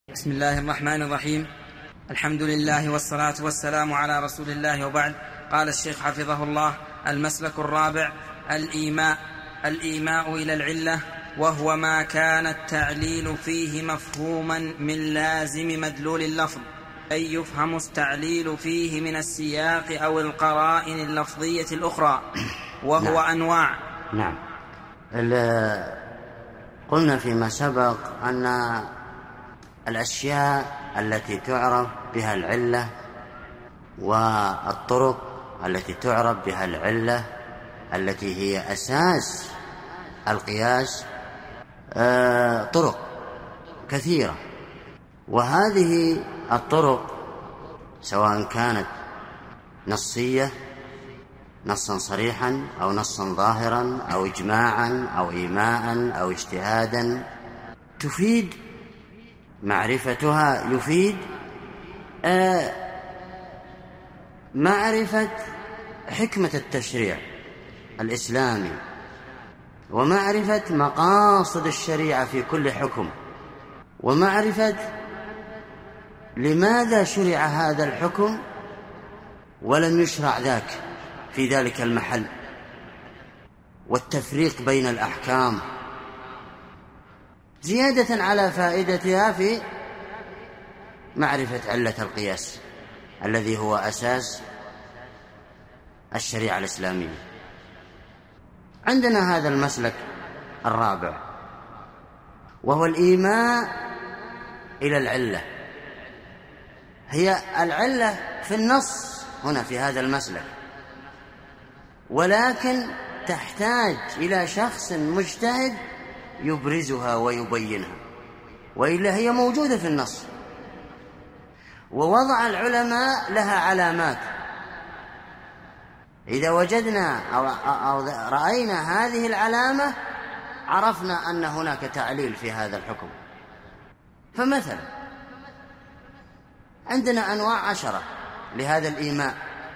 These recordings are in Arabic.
بسم الله الرحمن الرحيم. الحمد لله والصلاة والسلام على رسول الله، وبعد. قال الشيخ حفظه الله: المسلك الرابع الإيماء إلى العلة، وهو ما كان التعليل فيه مفهوما من لازم مدلول اللفظ، أي يفهم التعليل فيه من السياق أو القرائن اللفظية الأخرى، وهو أنواع. نعم. قلنا فيما سبق أن الأشياء التي تعرف بها العلة والطرق التي تعرف بها العلة التي هي أساس القياس طرق كثيرة، وهذه الطرق سواء كانت نصية نصا صريحا أو نصا ظاهرا أو إجماعا أو إيماء أو اجتهادا، تفيد معرفتها، يفيد معرفة حكمة التشريع الإسلامي ومعرفة مقاصد الشريعة في كل حكم، ومعرفة لماذا شرع هذا الحكم ولم يشرع ذاك في ذلك المحل، والتفريق بين الأحكام، زيادة على فائدتها في معرفة علة القياس الذي هو أساس الشريعة الإسلامية. عندنا هذا المسلك الرابع، وهو الإيماء إلى العلة. هي العلة في النص هنا في هذا المسلك، ولكن تحتاج إلى شخص مجتهد يبرزها ويبينها، وإلا هي موجودة في النص، ووضع العلماء لها علامات. إذا وجدنا أو رأينا هذه العلامة عرفنا أن هناك تعليل في هذا الحكم. فمثلا عندنا أنواع 10 لهذا الإيماء،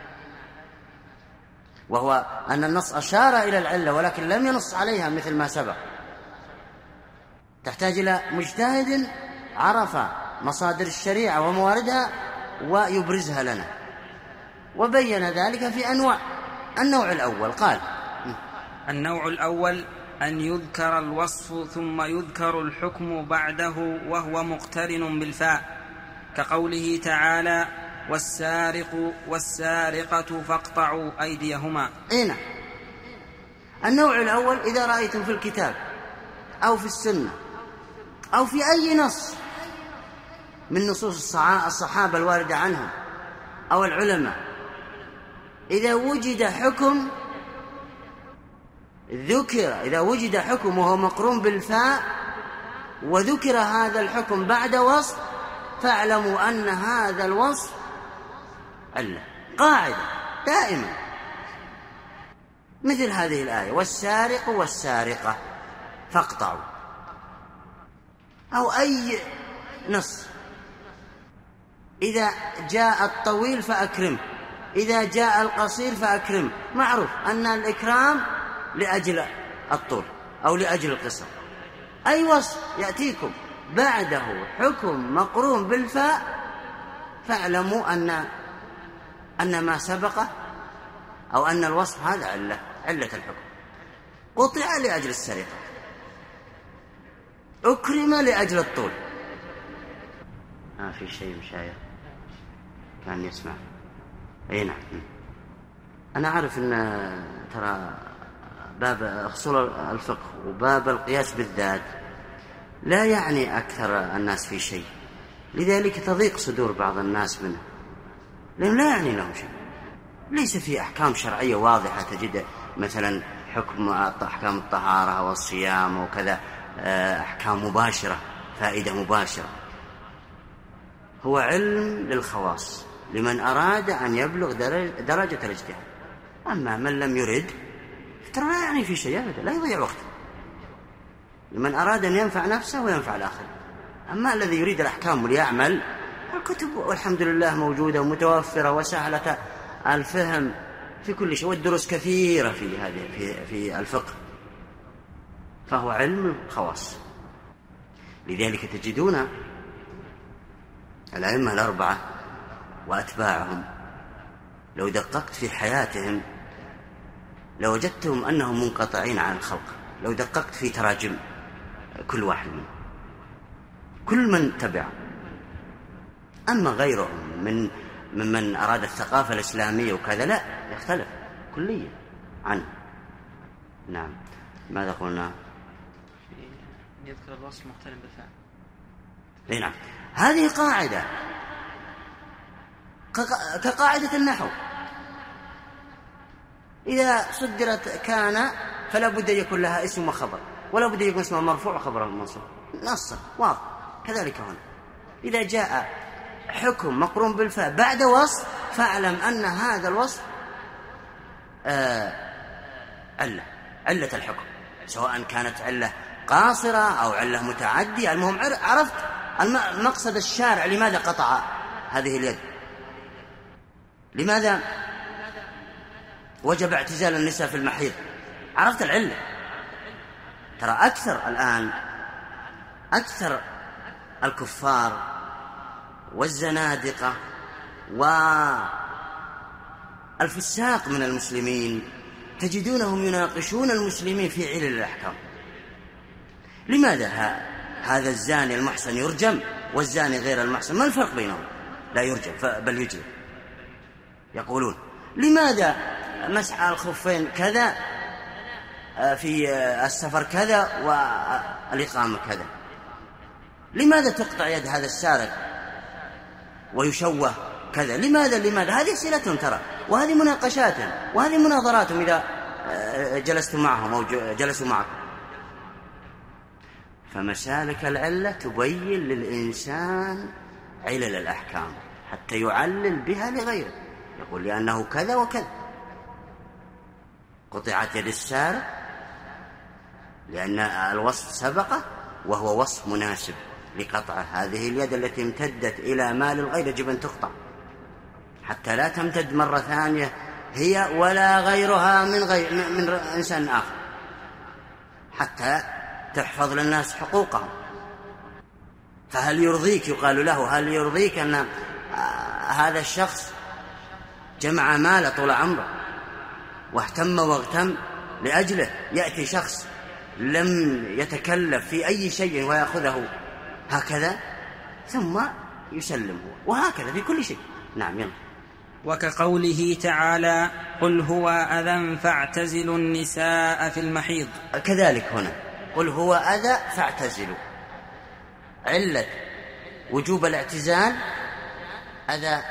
وهو أن النص أشار إلى العلة ولكن لم ينص عليها مثل ما سبق، تحتاج إلى مجتهد عرف مصادر الشريعة ومواردها ويبرزها لنا، وبين ذلك في أنواع. النوع الأول قال: النوع الأول أن يذكر الوصف ثم يذكر الحكم بعده وهو مقترن بالفاء، كقوله تعالى: والسارق والسارقة فاقطعوا أيديهما. هنا النوع الأول: إذا رأيتم في الكتاب أو في السنة أو في أي نص من نصوص الصحابة الواردة عنهم أو العلماء، إذا وجد حكم إذا وجد حكم وهو مقرون بالفاء وذكر هذا الحكم بعد وصف، فاعلموا أن هذا الوصف علة. قاعدة دائما مثل هذه الآية: والسارق والسارقة فاقطعوا، أو أي نص. إذا جاء الطويل فأكرم، إذا جاء القصير فأكرم. معروف أن الإكرام لأجل الطول أو لأجل القصر. أي وصف يأتيكم بعده حكم مقرون بالفاء فاعلموا أن ما سبقه أو أن الوصف هذا علة الحكم. قطع لأجل السرقة، أكرم لأجل الطول. في شيء مشايخ كان يسمع. أي نعم. أنا أعرف أن ترى باب أصول الفقه وباب القياس بالذات لا يعني أكثر الناس في شيء، لذلك تضيق صدور بعض الناس منه، لأنه لا يعني لهم شيء. ليس في أحكام شرعية واضحة تجد مثلا أحكام الطهارة والصيام وكذا، أحكام مباشرة، فائدة مباشرة. هو علم للخواص لمن أراد أن يبلغ درجة الاجتهاد. أما من لم يرد ترى لا يعني في شيء أبدا، لا يضيع وقته. لمن أراد أن ينفع نفسه وينفع الآخر. أما الذي يريد الأحكام وليعمل، الكتب والحمد لله موجودة ومتوفرة وسهلة الفهم في كل شيء، والدروس كثيرة في الفقه، فهو علم الخواص. لذلك تجدون الأئمة الأربعة وأتباعهم لو دققت في حياتهم لوجدتهم أنهم منقطعين عن الخلق. لو دققت في تراجم كل واحد منهم، كل من تبع. أما غيرهم ممن أراد الثقافة الإسلامية وكذا لا، يختلف كليا عنه. نعم. ماذا قلنا؟ يذكر الوصف مقترن بالفعل. نعم. هذه قاعدة كقاعدة النحو، إذا صدرت كان فلا بد أن يكون لها اسم وخبر، ولا بد أن يكون اسمها مرفوع وخبرها منصوب، نص واضح. كذلك هنا إذا جاء حكم مقرون بالفاء بعد وصف فاعلم أن هذا الوصف علة الحكم، سواء كانت علة قاصرة أو علة متعدية. المهم عرفت مقصد الشارع لماذا قطع هذه اليد، لماذا وجب اعتزال النساء في المحيض، عرفت العلة. ترى أكثر الكفار والزنادقة والفساق من المسلمين تجدونهم يناقشون المسلمين في علل الأحكام. لماذا هذا الزاني المحصن يرجم والزاني غير المحصن ما الفرق بينهم؟ لا يرجم بل يجلد. يقولون لماذا مسح الخفين كذا في السفر كذا والإقامة كذا؟ لماذا تقطع يد هذا السارق ويشوه كذا؟ لماذا؟ هذه أسئلتهم ترى، وهذه مناقشاتهم، وهذه مناظراتهم إذا جلستم معهم أو جلسوا معكم. فمسالك العلة تبين للإنسان علل الأحكام حتى يعلل بها لغيره، يقول لأنه كذا وكذا. قطعت يد السارق لأن الوصف سبقه وهو وصف مناسب لقطعه. هذه اليد التي امتدت إلى مال الغير يجب أن تقطع حتى لا تمتد مرة ثانية هي ولا غيرها من إنسان آخر، حتى تحفظ للناس حقوقهم. فهل يرضيك، يقال له هل يرضيك أن هذا الشخص جمع مال طول عمره واهتم واغتم لأجله، يأتي شخص لم يتكلف في أي شيء ويأخذه هكذا ثم يسلم هو، وهكذا في كل شيء. نعم. يلا. وكقوله تعالى قل هو أذى فاعتزلوا النساء في المحيض، كذلك هنا قل هو أذى فاعتزلوا. علة وجوب الاعتزال أذى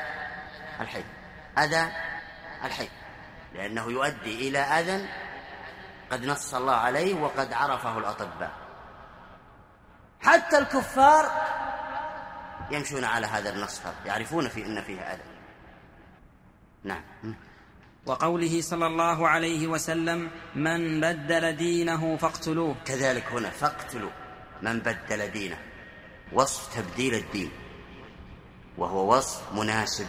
الحيض، لأنه يؤدي إلى أذى قد نص الله عليه وقد عرفه الأطباء. حتى الكفار يمشون على هذا النص، يعرفون أن فيها أذى. نعم. وقوله صلى الله عليه وسلم من بدل دينه فاقتلوه، كذلك هنا فاقتلوا من بدل دينه، وصف تبديل الدين وهو وصف مناسب.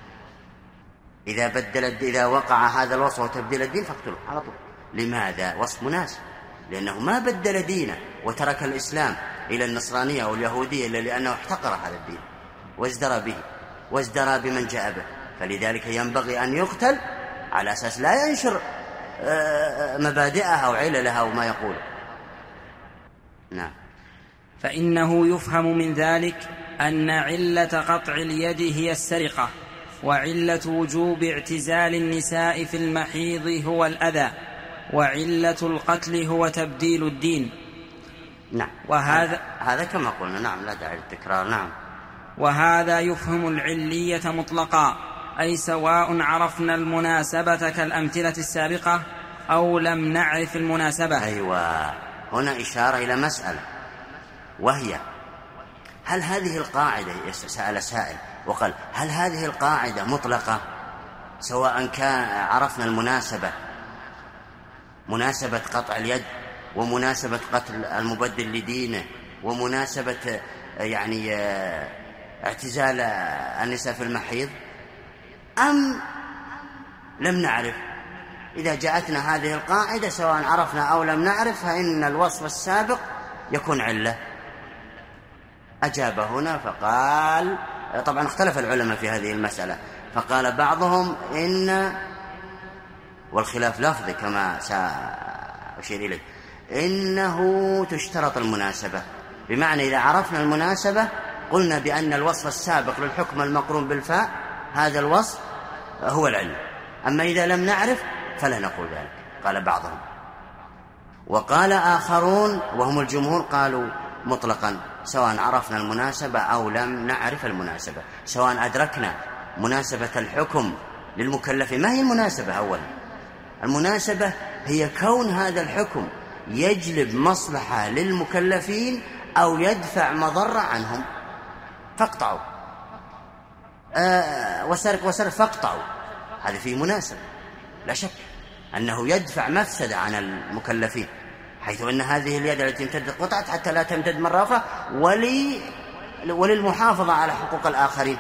إذا وقع هذا الوصف وتبديل الدين فاقتلوه على طول. لماذا؟ وصف مناسب، لأنه ما بدل دينه وترك الإسلام إلى النصرانية أو اليهودية إلا لأنه احتقر هذا الدين وازدرى به وازدرى بمن جاء به، فلذلك ينبغي أن يقتل على أساس لا ينشر مبادئها أو عللها وما يقول. نعم. فإنه يفهم من ذلك أن علة قطع اليد هي السرقة، وعلة وجوب اعتزال النساء في المحيض هو الأذى، وعلة القتل هو تبديل الدين. نعم. هذا كما قلنا. نعم. لا داعي للتكرار. نعم. وهذا يفهم العلية مطلقا، أي سواء عرفنا المناسبة كالأمثلة السابقة أو لم نعرف المناسبة. أيوة. هنا إشارة إلى مسألة، وهي هل هذه القاعدة، سأل سائل وقال هل هذه القاعدة مطلقة سواء كان عرفنا مناسبة قطع اليد ومناسبة قتل المبدل لدينه ومناسبة يعني اعتزال النساء في المحيض، أم لم نعرف؟ إذا جاءتنا هذه القاعدة سواء عرفنا أو لم نعرف فإن الوصف السابق يكون علة. أجاب هنا فقال طبعا اختلف العلماء في هذه المسألة، فقال بعضهم إن، والخلاف لفظي كما سأشير إليه، إنه تشترط المناسبة، بمعنى إذا عرفنا المناسبة قلنا بأن الوصف السابق للحكم المقرون بالفاء هذا الوصف هو العلم، أما إذا لم نعرف فلا نقول ذلك. قال بعضهم. وقال آخرون وهم الجمهور قالوا مطلقا سواء عرفنا المناسبة أو لم نعرف المناسبة، سواء أدركنا مناسبة الحكم للمكلفين. ما هي المناسبة؟ أولا المناسبة هي كون هذا الحكم يجلب مصلحة للمكلفين أو يدفع مضرة عنهم، فاقطعوا وسرق وسرق فاقطعوا، هذا فيه مناسبة لا شك أنه يدفع مفسدة عن المكلفين، حيث أن هذه اليد التي امتدت قطعت حتى لا تمتد مرة أخرى، وللمحافظة على حقوق الآخرين.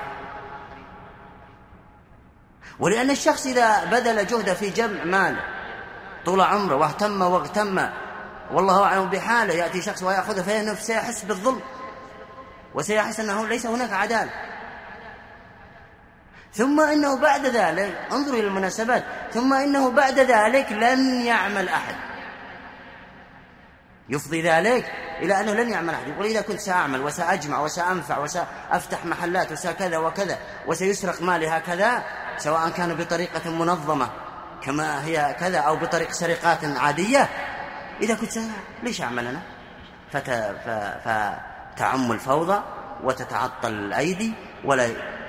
ولأن الشخص إذا بذل جهده في جمع مال طول عمره واهتم واغتم والله أعلم بحاله، يأتي شخص ويأخذه فإنه سيحس بالظلم وسيحس أنه ليس هناك عدالة. ثم إنه بعد ذلك، انظروا إلى المناسبات، ثم إنه بعد ذلك لن يعمل أحد، يفضي ذلك إلى أنه لن يعمل أحد. يقول إذا كنت سأعمل وسأجمع وسأنفع وسأفتح محلات وسكذا وكذا وسيسرق مالي هكذا، سواء كان بطريقة منظمة كما هي كذا أو بطريق سرقات عادية، إذا كنت ليش أعمل أنا؟ فتعم الفوضى وتتعطل الأيدي ولا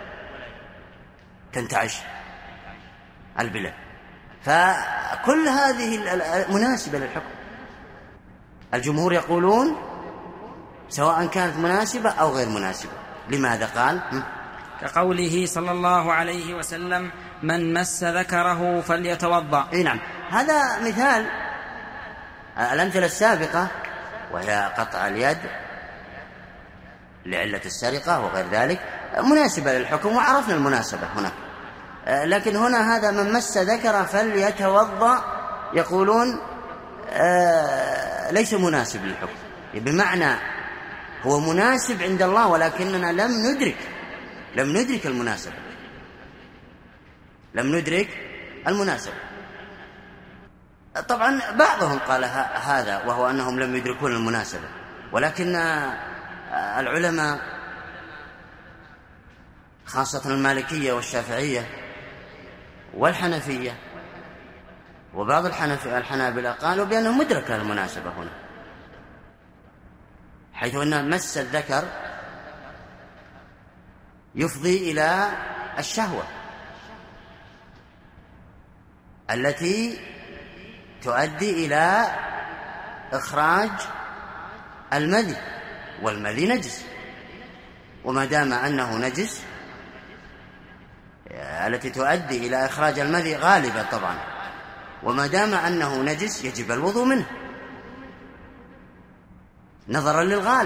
تنتعش البلاد. فكل هذه مناسبة للحكم. الجمهور يقولون سواء كانت مناسبة أو غير مناسبة. لماذا قال؟ كقوله صلى الله عليه وسلم: من مس ذكره فليتوضأ. نعم، هذا مثال. الأمثلة السابقة وهي قطع اليد لعلة السرقة وغير ذلك مناسبة للحكم وعرفنا المناسبة هنا، لكن هنا هذا من مس ذكره فليتوضأ يقولون ليس مناسب للحكم، بمعنى هو مناسب عند الله ولكننا لم ندرك المناسبة، لم ندرك المناسبة. طبعا بعضهم قال هذا وهو أنهم لم يدركون المناسبة، ولكن العلماء خاصة المالكية والشافعية والحنفية وبعض الحنابلة قالوا بأنه مدرك المناسبة هنا، حيث أن مس الذكر يفضي إلى الشهوة التي تؤدي إلى إخراج المذي، والمذي نجس، وما دام أنه نجس التي تؤدي إلى إخراج المذي غالبا طبعا، وما دام أنه نجس يجب الوضوء منه نظرا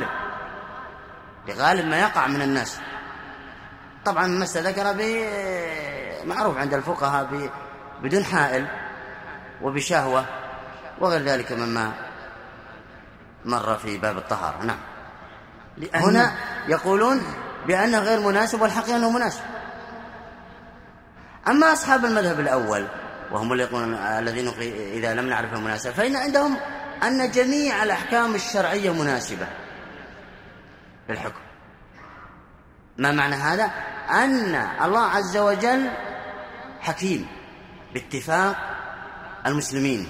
لغالب ما يقع من الناس. طبعا مس ذكر معروف عند الفقهاء بدون حائل وبشهوة وغير ذلك مما مر في باب الطهارة. نعم، هنا يقولون بأنه غير مناسب والحقيقة أنه مناسب. أما أصحاب المذهب الأول وهم اللي يقولون الذين إذا لم نعرف المناسبة فإن عندهم أن جميع الأحكام الشرعية مناسبة للحكم. ما معنى هذا؟ أن الله عز وجل حكيم باتفاق المسلمين،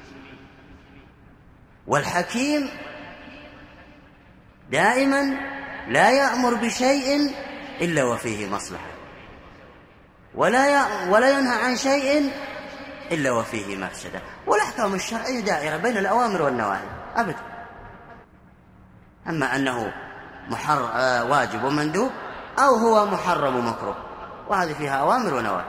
والحكيم دائما لا يأمر بشيء إلا وفيه مصلحة، ولا ينهى عن شيء إلا وفيه مفسدة. والأحكام الشرعية دائرة بين الأوامر والنواهي أبدا. أما أنه واجب ومندوب أو هو محرم ومكروه، وهذه فيها أوامر ونواهي.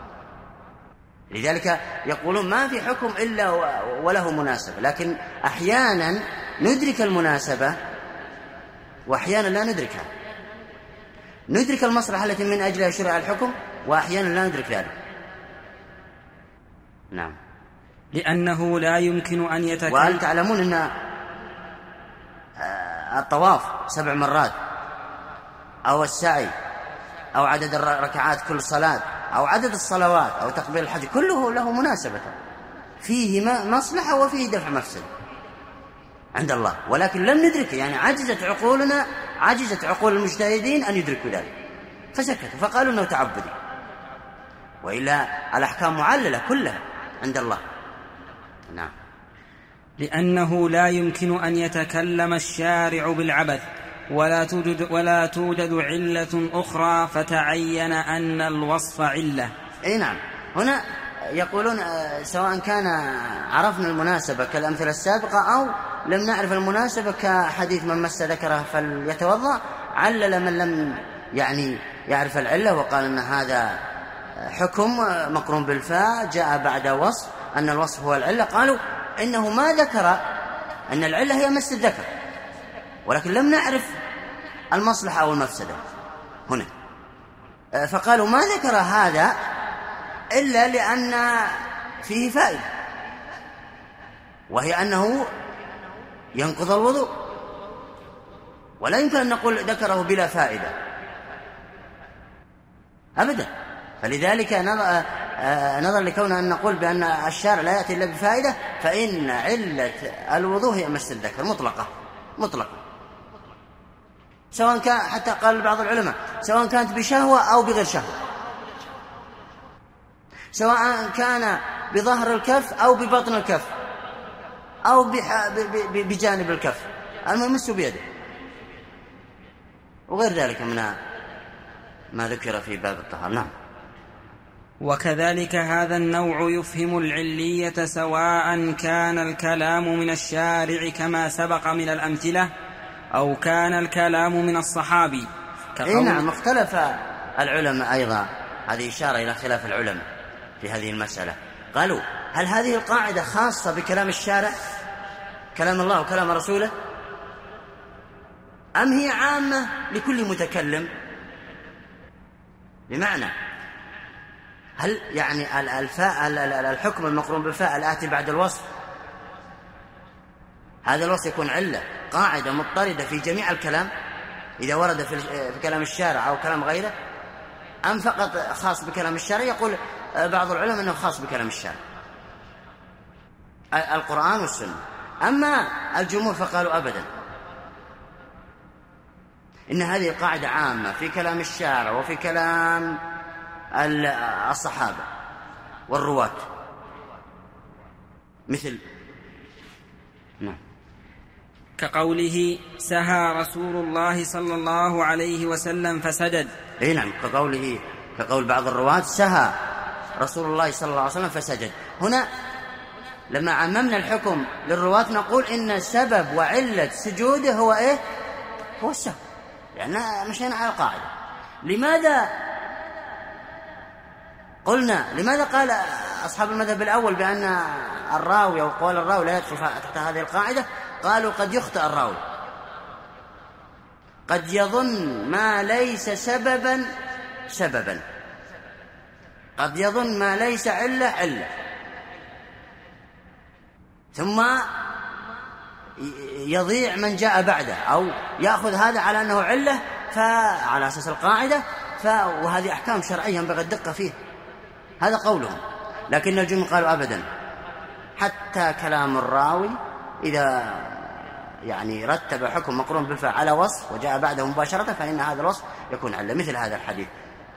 لذلك يقولون ما في حكم إلا وله مناسبة، لكن أحيانا ندرك المناسبة وأحيانا لا ندركها. ندرك المصلحة التي من أجلها شرع الحكم وأحيانا لا ندرك ذلك. نعم، لأنه لا يمكن أن يتكلم. وهل تعلمون أن الطواف 7 مرات أو السعي أو عدد الركعات كل صلاة أو عدد الصلوات أو تقبيل الحج، كله له مناسبة، فيه مصلحة وفيه دفع مفسد عند الله، ولكن لم ندركه، يعني عجزت عقول المجتهدين أن يدركوا ذلك فسكتوا فقالوا أنه تعبدي، وإلا الأحكام معللة كلها عند الله. نعم. لأنه لا يمكن أن يتكلم الشارع بالعبث ولا توجد علة أخرى فتعين أن الوصف علة. أي نعم. هنا يقولون سواء كان عرفنا المناسبة كالأمثلة السابقة أو لم نعرف المناسبة كحديث من مس ذكره فليتوضأ، علل من لم يعني يعرف العلة وقال أن هذا حكم مقرون بالفاء جاء بعد وصف أن الوصف هو العلة، قالوا إنه ما ذكر أن العلة هي مس الذكر، ولكن لم نعرف المصلحة أو المفسدة هنا، فقالوا ما ذكر هذا إلا لأن فيه فائدة، وهي أنه ينقض الوضوء، ولا يمكن أن نقول ذكره بلا فائدة أبدا. فلذلك نظر لكوننا أن نقول بأن الشارع لا يأتي إلا بفائدة، فإن علة الوضوء هي مس الذكر مطلقة، سواء كان، حتى قال بعض العلماء، سواء كانت بشهوة أو بغير شهوة، سواء كان بظهر الكف أو ببطن الكف أو بجانب الكف، المهم يمس بيده، وغير ذلك من ما ذكر في باب الطهارة. نعم. وكذلك هذا النوع يفهم العلية سواء كان الكلام من الشارع كما سبق من الأمثلة أو كان الكلام من الصحابي. نعم. اختلف العلماء أيضا، هذه إشارة إلى خلاف العلماء في هذه المسألة، قالوا هل هذه القاعدة خاصة بكلام الشارع كلام الله وكلام رسوله، أم هي عامة لكل متكلم؟ بمعنى هل يعني الحكم المقرون بالفاء الآتي بعد الوصف هذا الوصف يكون علة قاعدة مضطردة في جميع الكلام إذا ورد في كلام الشارع أو كلام غيره، أم فقط خاص بكلام الشارع؟ يقول بعض العلماء أنه خاص بكلام الشارع القرآن والسنة، أما الجمهور فقالوا أبدا، إن هذه القاعدة عامة في كلام الشارع وفي كلام الصحابة والرواة، مثل كقوله سهى رسول الله صلى الله عليه وسلم فسجد. اي نعم، كقول بعض الرواة سهى رسول الله صلى الله عليه وسلم فسجد. هنا لما عممنا الحكم للرواة نقول إن سبب وعلة سجوده هو إيه؟ هو السهو، يعني مشينا على القاعدة. لماذا قال أصحاب المذهب الأول بأن الراوي أو قول الراوي لا يدخل تحت هذه القاعدة؟ قالوا قد يخطئ الراوي، قد يظن ما ليس سببا، قد يظن ما ليس علة، ثم يضيع من جاء بعده، أو يأخذ هذا على أنه علة فعلى أساس القاعدة، وهذه أحكام شرعية ينبغي الدقة فيها. هذا قولهم، لكن الجمهور قالوا أبدا، حتى كلام الراوي إذا يعني رتب حكم مقرون بالفاء على وصف وجاء بعده مباشرة فإن هذا الوصف يكون علة، مثل هذا الحديث.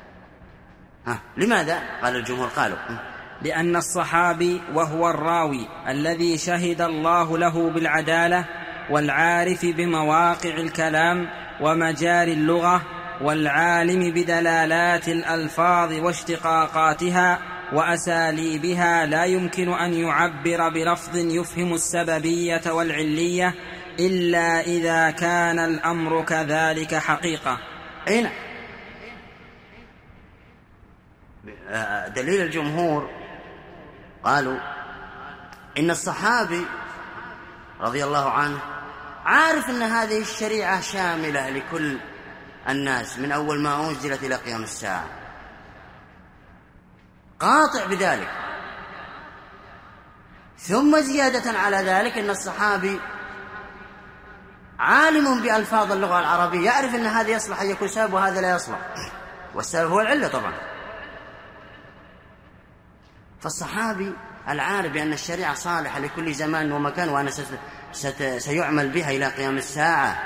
لماذا؟ قال الجمهور قالوا لأن الصحابي وهو الراوي الذي شهد الله له بالعدالة والعارف بمواقع الكلام ومجاري اللغة والعالم بدلالات الألفاظ واشتقاقاتها وأساليبها لا يمكن أن يعبر بلفظ يفهم السببية والعلية إلا إذا كان الأمر كذلك حقيقة. أين دليل الجمهور؟ قالوا إن الصحابي رضي الله عنه عارف أن هذه الشريعة شاملة لكل الناس من أول ما أنزلت إلى قيام الساعة، قاطع بذلك. ثم زيادة على ذلك أن الصحابي عالم بألفاظ اللغة العربية، يعرف أن هذا يصلح أن يكون سبب وهذا لا يصلح، والسبب هو العلة طبعا. فالصحابي العارف بأن الشريعة صالحة لكل زمان ومكان وأنا سيعمل بها إلى قيام الساعة،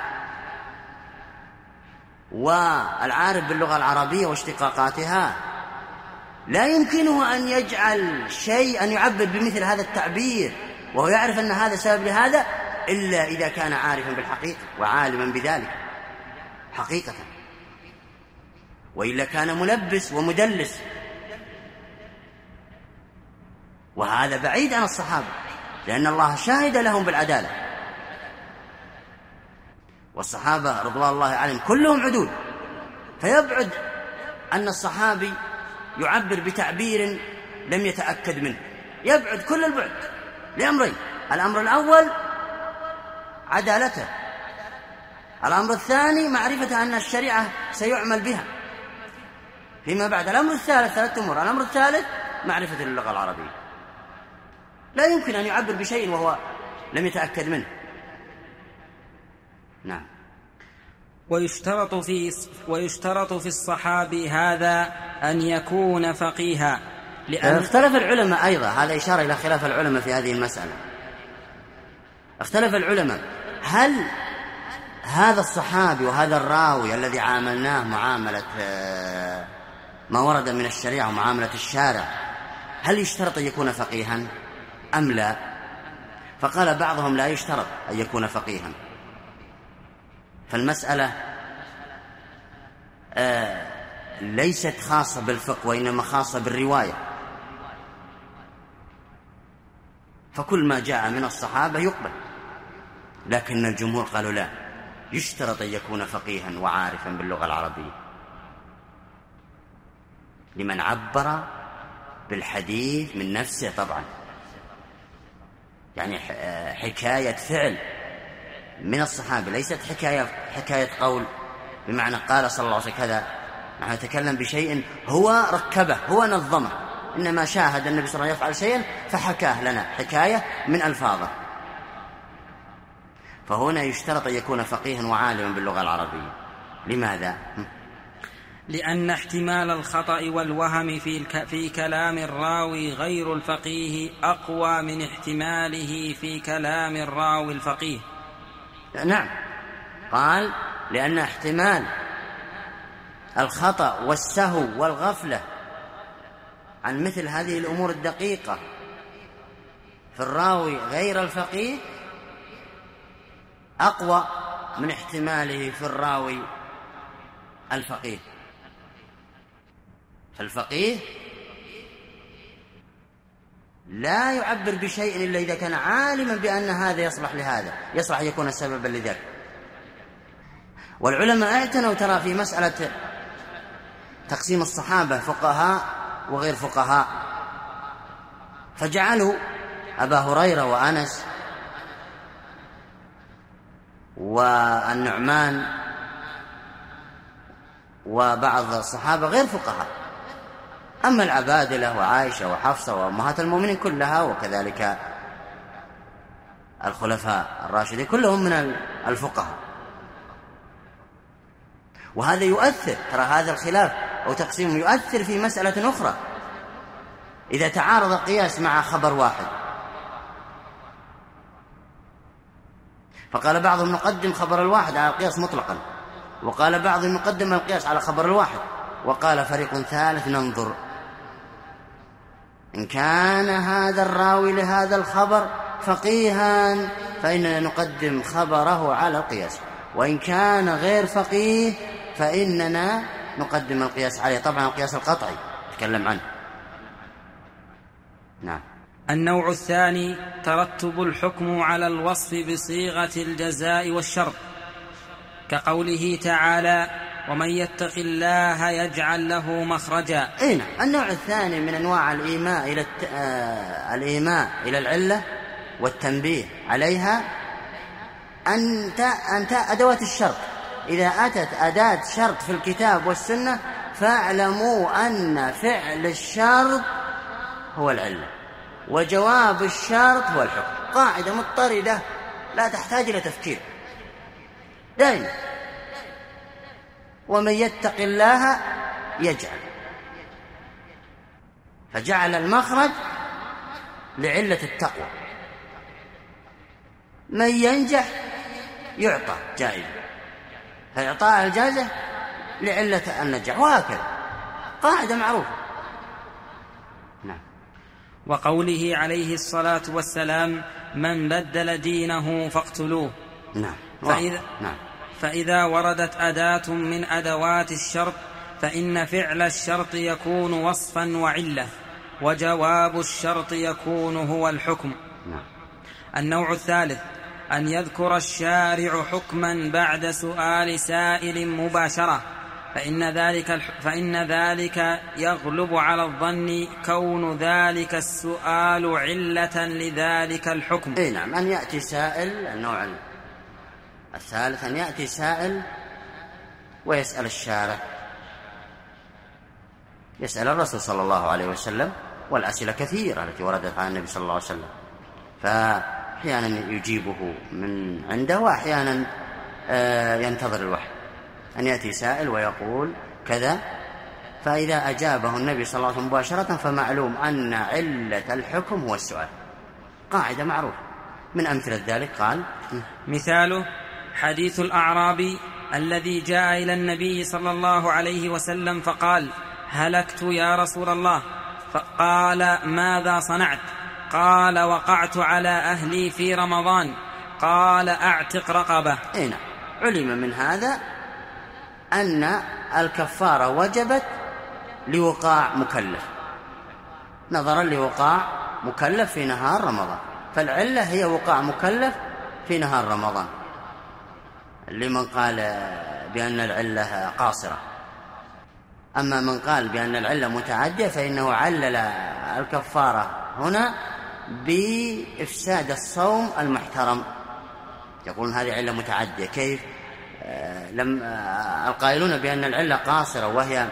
والعارف باللغة العربية واشتقاقاتها، لا يمكنه أن يجعل شيء أن يعبر بمثل هذا التعبير وهو يعرف أن هذا سبب لهذا إلا إذا كان عارفا بالحقيقة وعالما بذلك حقيقة، وإلا كان ملبس ومدلس، وهذا بعيد عن الصحابة لأن الله شاهد لهم بالعدالة، والصحابة رضوان الله عليهم كلهم عدول، فيبعد أن الصحابي يعبر بتعبير لم يتأكد منه، يبعد كل البعد لأمرين: الأمر الأول عدالته، الأمر الثاني معرفة أن الشريعة سيعمل بها فيما بعد، الأمر الثالث 3 أمور: الأمر الثالث معرفة اللغة العربية. لا يمكن أن يعبر بشيء وهو لم يتأكد منه. نعم. ويشترط في الصحابي هذا أن يكون فقيها، لأن اختلف العلماء أيضا، هذا إشارة إلى خلاف العلماء في هذه المسألة. اختلف العلماء هل هذا الصحابي وهذا الراوي الذي عاملناه معاملة ما ورد من الشريعة ومعاملة الشارع هل يشترط أن يكون فقيها أم لا؟ فقال بعضهم لا يشترط أن يكون فقيها، فالمسألة ليست خاصة بالفقه وإنما خاصة بالرواية، فكل ما جاء من الصحابة يقبل، لكن الجمهور قالوا لا، يشترط أن يكون فقيها وعارفا باللغة العربية لمن عبر بالحديث من نفسه طبعا، يعني حكاية فعل من الصحابة، ليست حكاية قول بمعنى قال صلى الله عليه وسلم كذا، نحن نتكلم بشيء هو ركبه هو نظمه، إنما شاهد النبي صلى الله عليه وسلم يفعل شيئا فحكاه لنا حكاية من ألفاظه، فهنا يشترط أن يكون فقيها وعالما باللغة العربية. لماذا؟ لأن احتمال الخطأ والوهم في كلام الراوي غير الفقيه أقوى من احتماله في كلام الراوي الفقيه. نعم، قال لأن احتمال الخطأ والسهو والغفلة عن مثل هذه الأمور الدقيقة في الراوي غير الفقيه أقوى من احتماله في الراوي الفقيه. فالفقيه لا يعبر بشيء إلا إذا كان عالما بأن هذا يصلح لهذا، يصلح يكون سببا لذلك. والعلماء اعتنوا ترى في مسألة تقسيم الصحابة فقهاء وغير فقهاء، فجعلوا أبا هريرة وأنس والنعمان وبعض الصحابة غير فقهاء، أما العبادلة وعائشة وحفصة وأمهات المؤمنين كلها وكذلك الخلفاء الراشدين كلهم من الفقهاء. وهذا يؤثر، ترى هذا الخلاف أو تقسيم يؤثر في مسألة أخرى، إذا تعارض قياس مع خبر واحد، فقال بعضهم نقدم خبر الواحد على القياس مطلقا، وقال بعضهم نقدم القياس على خبر الواحد، وقال فريق ثالث ننظر إن كان هذا الراوي لهذا الخبر فقيها فإننا نقدم خبره على القياس، وإن كان غير فقيه فإننا نقدم القياس عليه، طبعا القياس القطعي نتكلم عنه. نعم. النوع الثاني ترتب الحكم على الوصف بصيغة الجزاء والشرط، كقوله تعالى ومن يتق الله يجعل له مخرجا. النوع الثاني من أنواع الإيماء إلى العلة والتنبيه عليها أنت أدوات الشرط، إذا أتت أداة شرط في الكتاب والسنة فاعلموا أن فعل الشرط هو العلة وجواب الشرط هو الحكم، قاعدة مضطردة لا تحتاج إلى تفكير دائما. ومن يتق الله يجعل، فجعل المخرج لعلة التقوى، من ينجح يعطى جائزة، فإعطاء الجائزة لعلة النجاح، وهكذا قاعدة معروفة. نعم. وقوله عليه الصلاة والسلام: من بدل دينه فاقتلوه. نعم. فإذا وردت أداة من أدوات الشرط فإن فعل الشرط يكون وصفا وعلة، وجواب الشرط يكون هو الحكم. نعم. النوع الثالث أن يذكر الشارع حكما بعد سؤال سائل مباشرة، فإن ذلك يغلب على الظن كون ذلك السؤال علة لذلك الحكم. نعم. أن يأتي سائل، النوع الثالث أن يأتي سائل ويسأل الشارع، يسأل الرسول صلى الله عليه وسلم، والأسئلة كثيرة التي وردت عن النبي صلى الله عليه وسلم، فأحيانا يجيبه من عنده، وأحيانا ينتظر الوحي. أن يأتي سائل ويقول كذا، فإذا أجابه النبي صلى الله عليه وسلم مباشرة فمعلوم أن علة الحكم هو السؤال، قاعدة معروفة. من أمثلة ذلك قال: مثاله حديث الأعرابي الذي جاء إلى النبي صلى الله عليه وسلم فقال: هلكت يا رسول الله. فقال: ماذا صنعت؟ قال: وقعت على أهلي في رمضان. قال: أعتق رقبة. نعم. علم من هذا أن الكفارة وجبت لوقاع مكلف، نظرا لوقاع مكلف في نهار رمضان، فالعلة هي وقاع مكلف في نهار رمضان، لمن قال بأن العلة قاصرة. أما من قال بأن العلة متعدية فإنه علل الكفارة هنا بإفساد الصوم المحترم، يقولون هذه علة متعدية. كيف؟ القائلون بأن العلة قاصرة وهي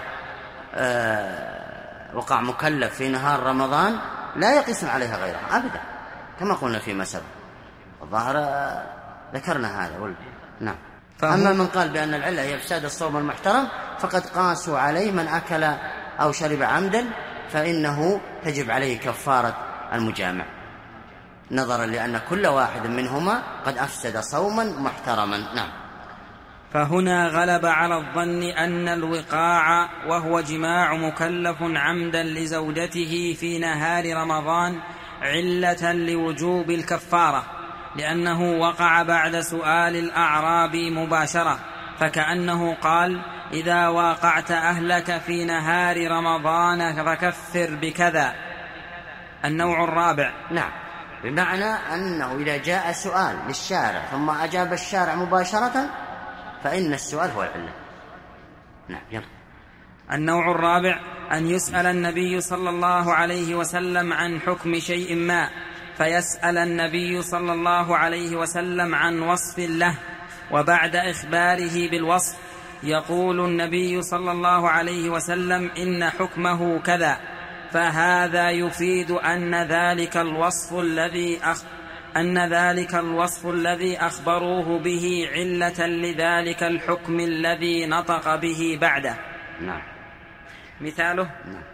وقع مكلف في نهار رمضان لا يقيسون عليها غيرها أبدا، كما قلنا فيما سبق، الظاهر ذكرنا هذا. نعم. أما من قال بأن العلة هي إفساد الصوم المحترم فقد قاسوا عليه من أكل أو شرب عمدا، فإنه تجب عليه كفارة المجامع، نظرا لأن كل واحد منهما قد أفسد صوما محترما. نعم. فهنا غلب على الظن أن الوقاع وهو جماع مكلف عمدا لزوجته في نهار رمضان علة لوجوب الكفارة، لأنه وقع بعد سؤال الأعرابي مباشرة، فكأنه قال: إذا واقعت أهلك في نهار رمضان فكفر بكذا. النوع الرابع. نعم. بمعنى أنه إذا جاء سؤال للشارع ثم أجاب الشارع مباشرة فإن السؤال هو العلة. نعم. يلا. النوع الرابع أن يسأل النبي صلى الله عليه وسلم عن حكم شيء ما، فيسأل النبي صلى الله عليه وسلم عن وصف له، وبعد إخباره بالوصف يقول النبي صلى الله عليه وسلم: إن حكمه كذا، فهذا يفيد أن ذلك الوصف الذي أخبروه به علة لذلك الحكم الذي نطق به بعده. نعم. مثاله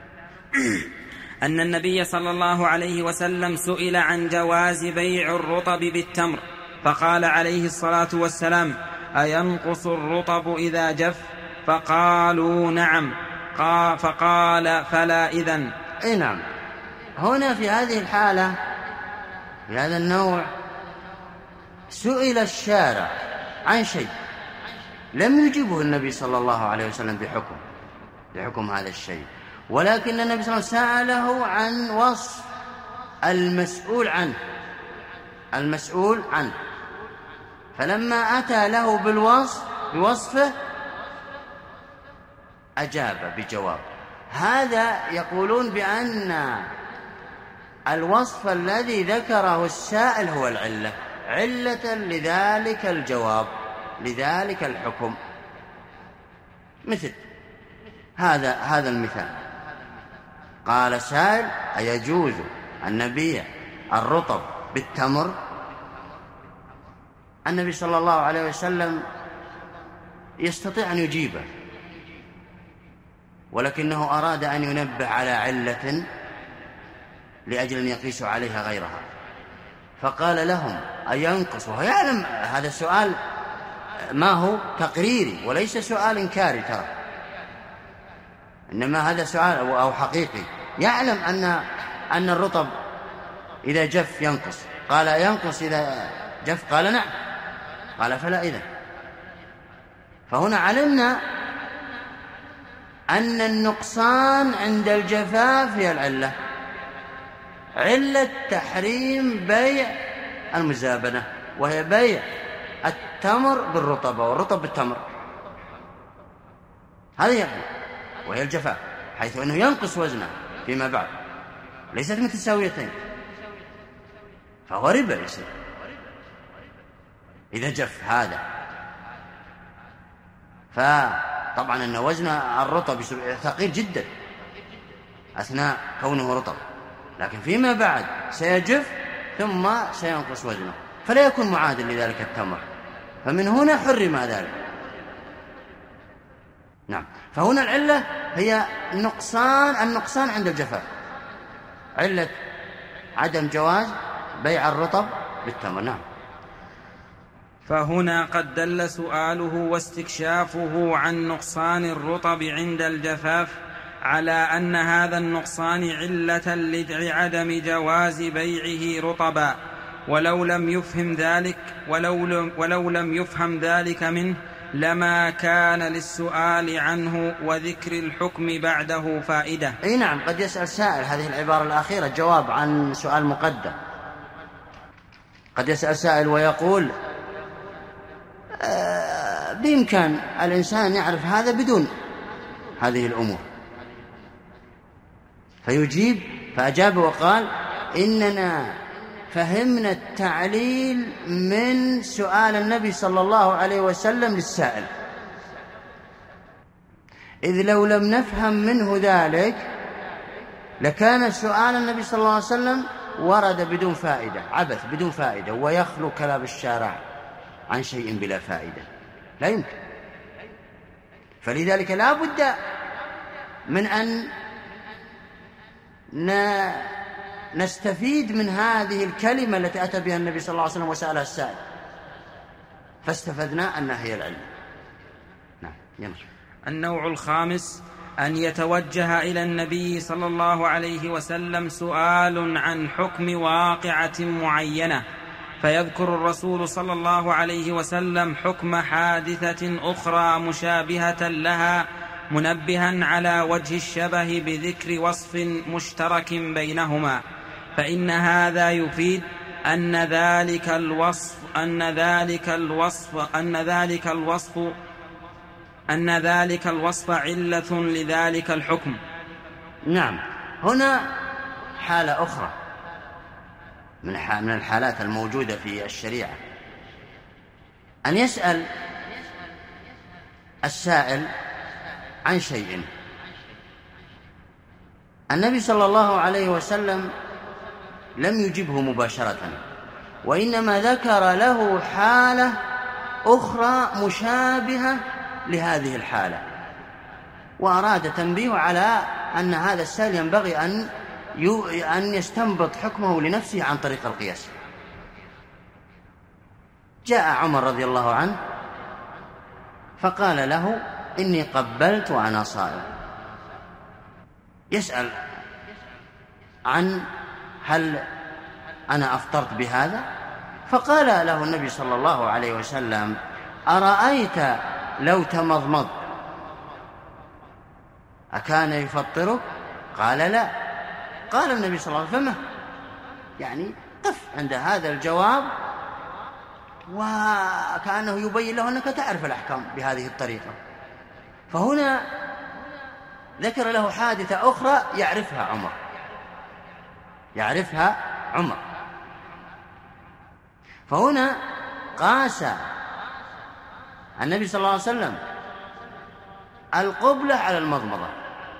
أن النبي صلى الله عليه وسلم سئل عن جواز بيع الرطب بالتمر، فقال عليه الصلاة والسلام: أينقص الرطب إذا جف؟ فقالوا: نعم. فقال: فلا إذن. نعم. هنا في هذه الحالة، في هذا النوع، سئل الشارع عن شيء لم يجيبه النبي صلى الله عليه وسلم بحكم هذا الشيء، ولكن النبي صلى الله عليه وسلم سأله عن وصف المسؤول عنه، فلما أتى له بوصفه أجاب بجواب. هذا يقولون بأن الوصف الذي ذكره السائل هو العلة، علة لذلك الجواب، لذلك الحكم. مثل هذا المثال، قال سائل: أيجوز أن نبيع الرطب بالتمر؟ النبي صلى الله عليه وسلم يستطيع أن يجيبه، ولكنه أراد أن ينبه على علة لأجل أن يقيسوا عليها غيرها، فقال لهم أينقص، وهو يعلم هذا السؤال ما هو تقريري وليس سؤال إنكاري ترى، إنما هذا سؤال أو حقيقي، يعلم أن الرطب إذا جف ينقص. قال ينقص إذا جف؟ قال نعم. قال فلا إذن. فهنا علمنا أن النقصان عند الجفاف هي العلة، علة تحريم بيع المزابنة، وهي بيع التمر بالرطب والرطب بالتمر، هذه يعني وهي الجفاف، حيث أنه ينقص وزنه فيما بعد، ليست متساويتين، فهو ربا يصير إذا جف هذا. فطبعا أن وزن الرطب ثقيل جدا أثناء كونه رطب، لكن فيما بعد سيجف ثم سينقص وزنه، فلا يكون معادل لذلك التمر، فمن هنا حرم ذلك. نعم. فهنا العلة هي النقصان عند الجفاف، علة عدم جواز بيع الرطب بالتمر. نعم. فهنا قد دل سؤاله واستكشافه عن نقصان الرطب عند الجفاف على أن هذا النقصان علة لعدم جواز بيعه رطبا، ولو لم يفهم ذلك منه لما كان للسؤال عنه وذكر الحكم بعده فائدة. أي نعم. قد يسأل سائل، هذه العبارة الأخيرة جواب عن سؤال مقدم، قد يسأل سائل ويقول بإمكان الإنسان يعرف هذا بدون هذه الأمور، فيجيب، فأجاب وقال إننا فهمنا التعليل من سؤال النبي صلى الله عليه وسلم للسائل، إذ لو لم نفهم منه ذلك لكان سؤال النبي صلى الله عليه وسلم ورد بدون فائدة، عبث بدون فائدة، ويخلو كلام الشارع عن شيء بلا فائدة، لا يمكن. فلذلك لا بد من أن نستفيد من هذه الكلمة التي أتى بها النبي صلى الله عليه وسلم وسألها السائل، فاستفدنا أنها هي العلم. نعم. يمشي. النوع الخامس أن يتوجه إلى النبي صلى الله عليه وسلم سؤال عن حكم واقعة معينة، فيذكر الرسول صلى الله عليه وسلم حكم حادثة أخرى مشابهة لها، منبها على وجه الشبه بذكر وصف مشترك بينهما، فإن هذا يفيد أن ذلك الوصف علة لذلك الحكم. نعم. هنا حالة أخرى من الحالات الموجودة في الشريعة، أن يسأل السائل عن شيء، النبي صلى الله عليه وسلم لم يجبه مباشرة، وإنما ذكر له حالة أخرى مشابهة لهذه الحالة، وأراد تنبيه على أن هذا السائل ينبغي أن يستنبط حكمه لنفسه عن طريق القياس. جاء عمر رضي الله عنه فقال له إني قبلت وأنا صائم، يسأل عن هل أنا أفطرت بهذا؟ فقال له النبي صلى الله عليه وسلم أرأيت لو تمضمض أكان يفطرك؟ قال لا. قال النبي صلى الله عليه وسلم يعني قف عند هذا الجواب، وكأنه يبين له أنك تعرف الأحكام بهذه الطريقة. فهنا ذكر له حادثة أخرى يعرفها عمر. فهنا قاس النبي صلى الله عليه وسلم القبلة على المضمضة،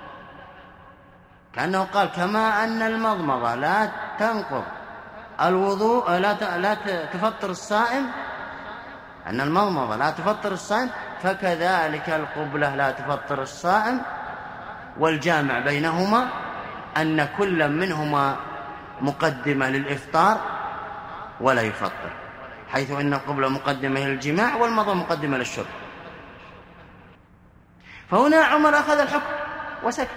كأنه قال كما أن المضمضة لا تنقض الوضوء لا تفطر الصائم، أن المضمضة لا تفطر الصائم، فكذلك القبلة لا تفطر الصائم والجامع بينهما أن كل منهما مقدمة للإفطار ولا يفطر، حيث أن القبلة مقدمة للجماع والمضى مقدمة للشرب. فهنا عمر أخذ الحكم وسكت.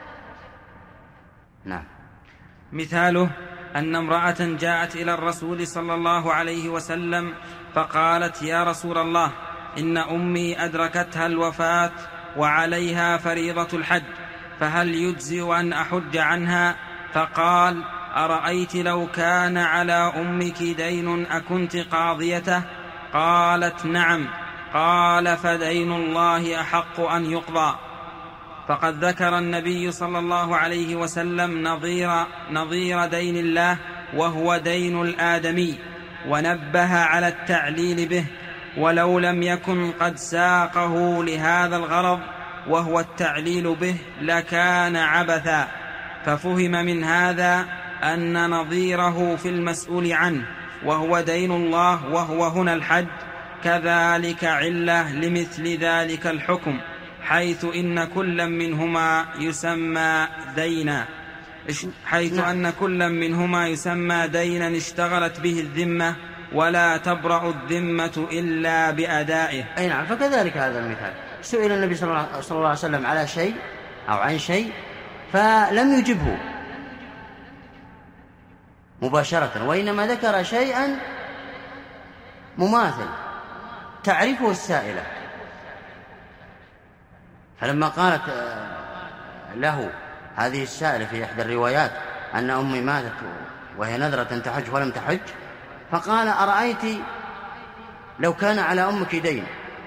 نعم. مثاله أن امرأة جاءت إلى الرسول صلى الله عليه وسلم فقالت: يا رسول الله، إن أمي أدركتها الوفاة وعليها فريضة الحج، فهل يجزئ أن أحج عنها؟ فقال: أرأيت لو كان على أمك دين أكنت قاضيته؟ قالت: نعم. قال: فدين الله أحق أن يقضى. فقد ذكر النبي صلى الله عليه وسلم نظير دين الله وهو دين الآدمي، ونبه على التعليل به، ولو لم يكن قد ساقه لهذا الغرض وهو التعليل به لكان عبثا. ففهم من هذا أن نظيره في المسؤول عنه وهو دين الله وهو هنا الحج كذلك علة لمثل ذلك الحكم، حيث إن كل منهما يسمى دينا اشتغلت به الذمة، ولا تبرأ الذمة إلا بأدائه. أي نعم. فكذلك هذا المثال، سئل النبي صلى الله عليه وسلم على شيء أو عن شيء فلم يجبه مباشرة، وإنما ذكر شيئا مماثل تعرفه السائلة، فلما قالت له هذه السائلة في إحدى الروايات أن أمي ماتت وهي نذرت أن تحج ولم تحج، فقال: أرأيت لو كان على أمك دين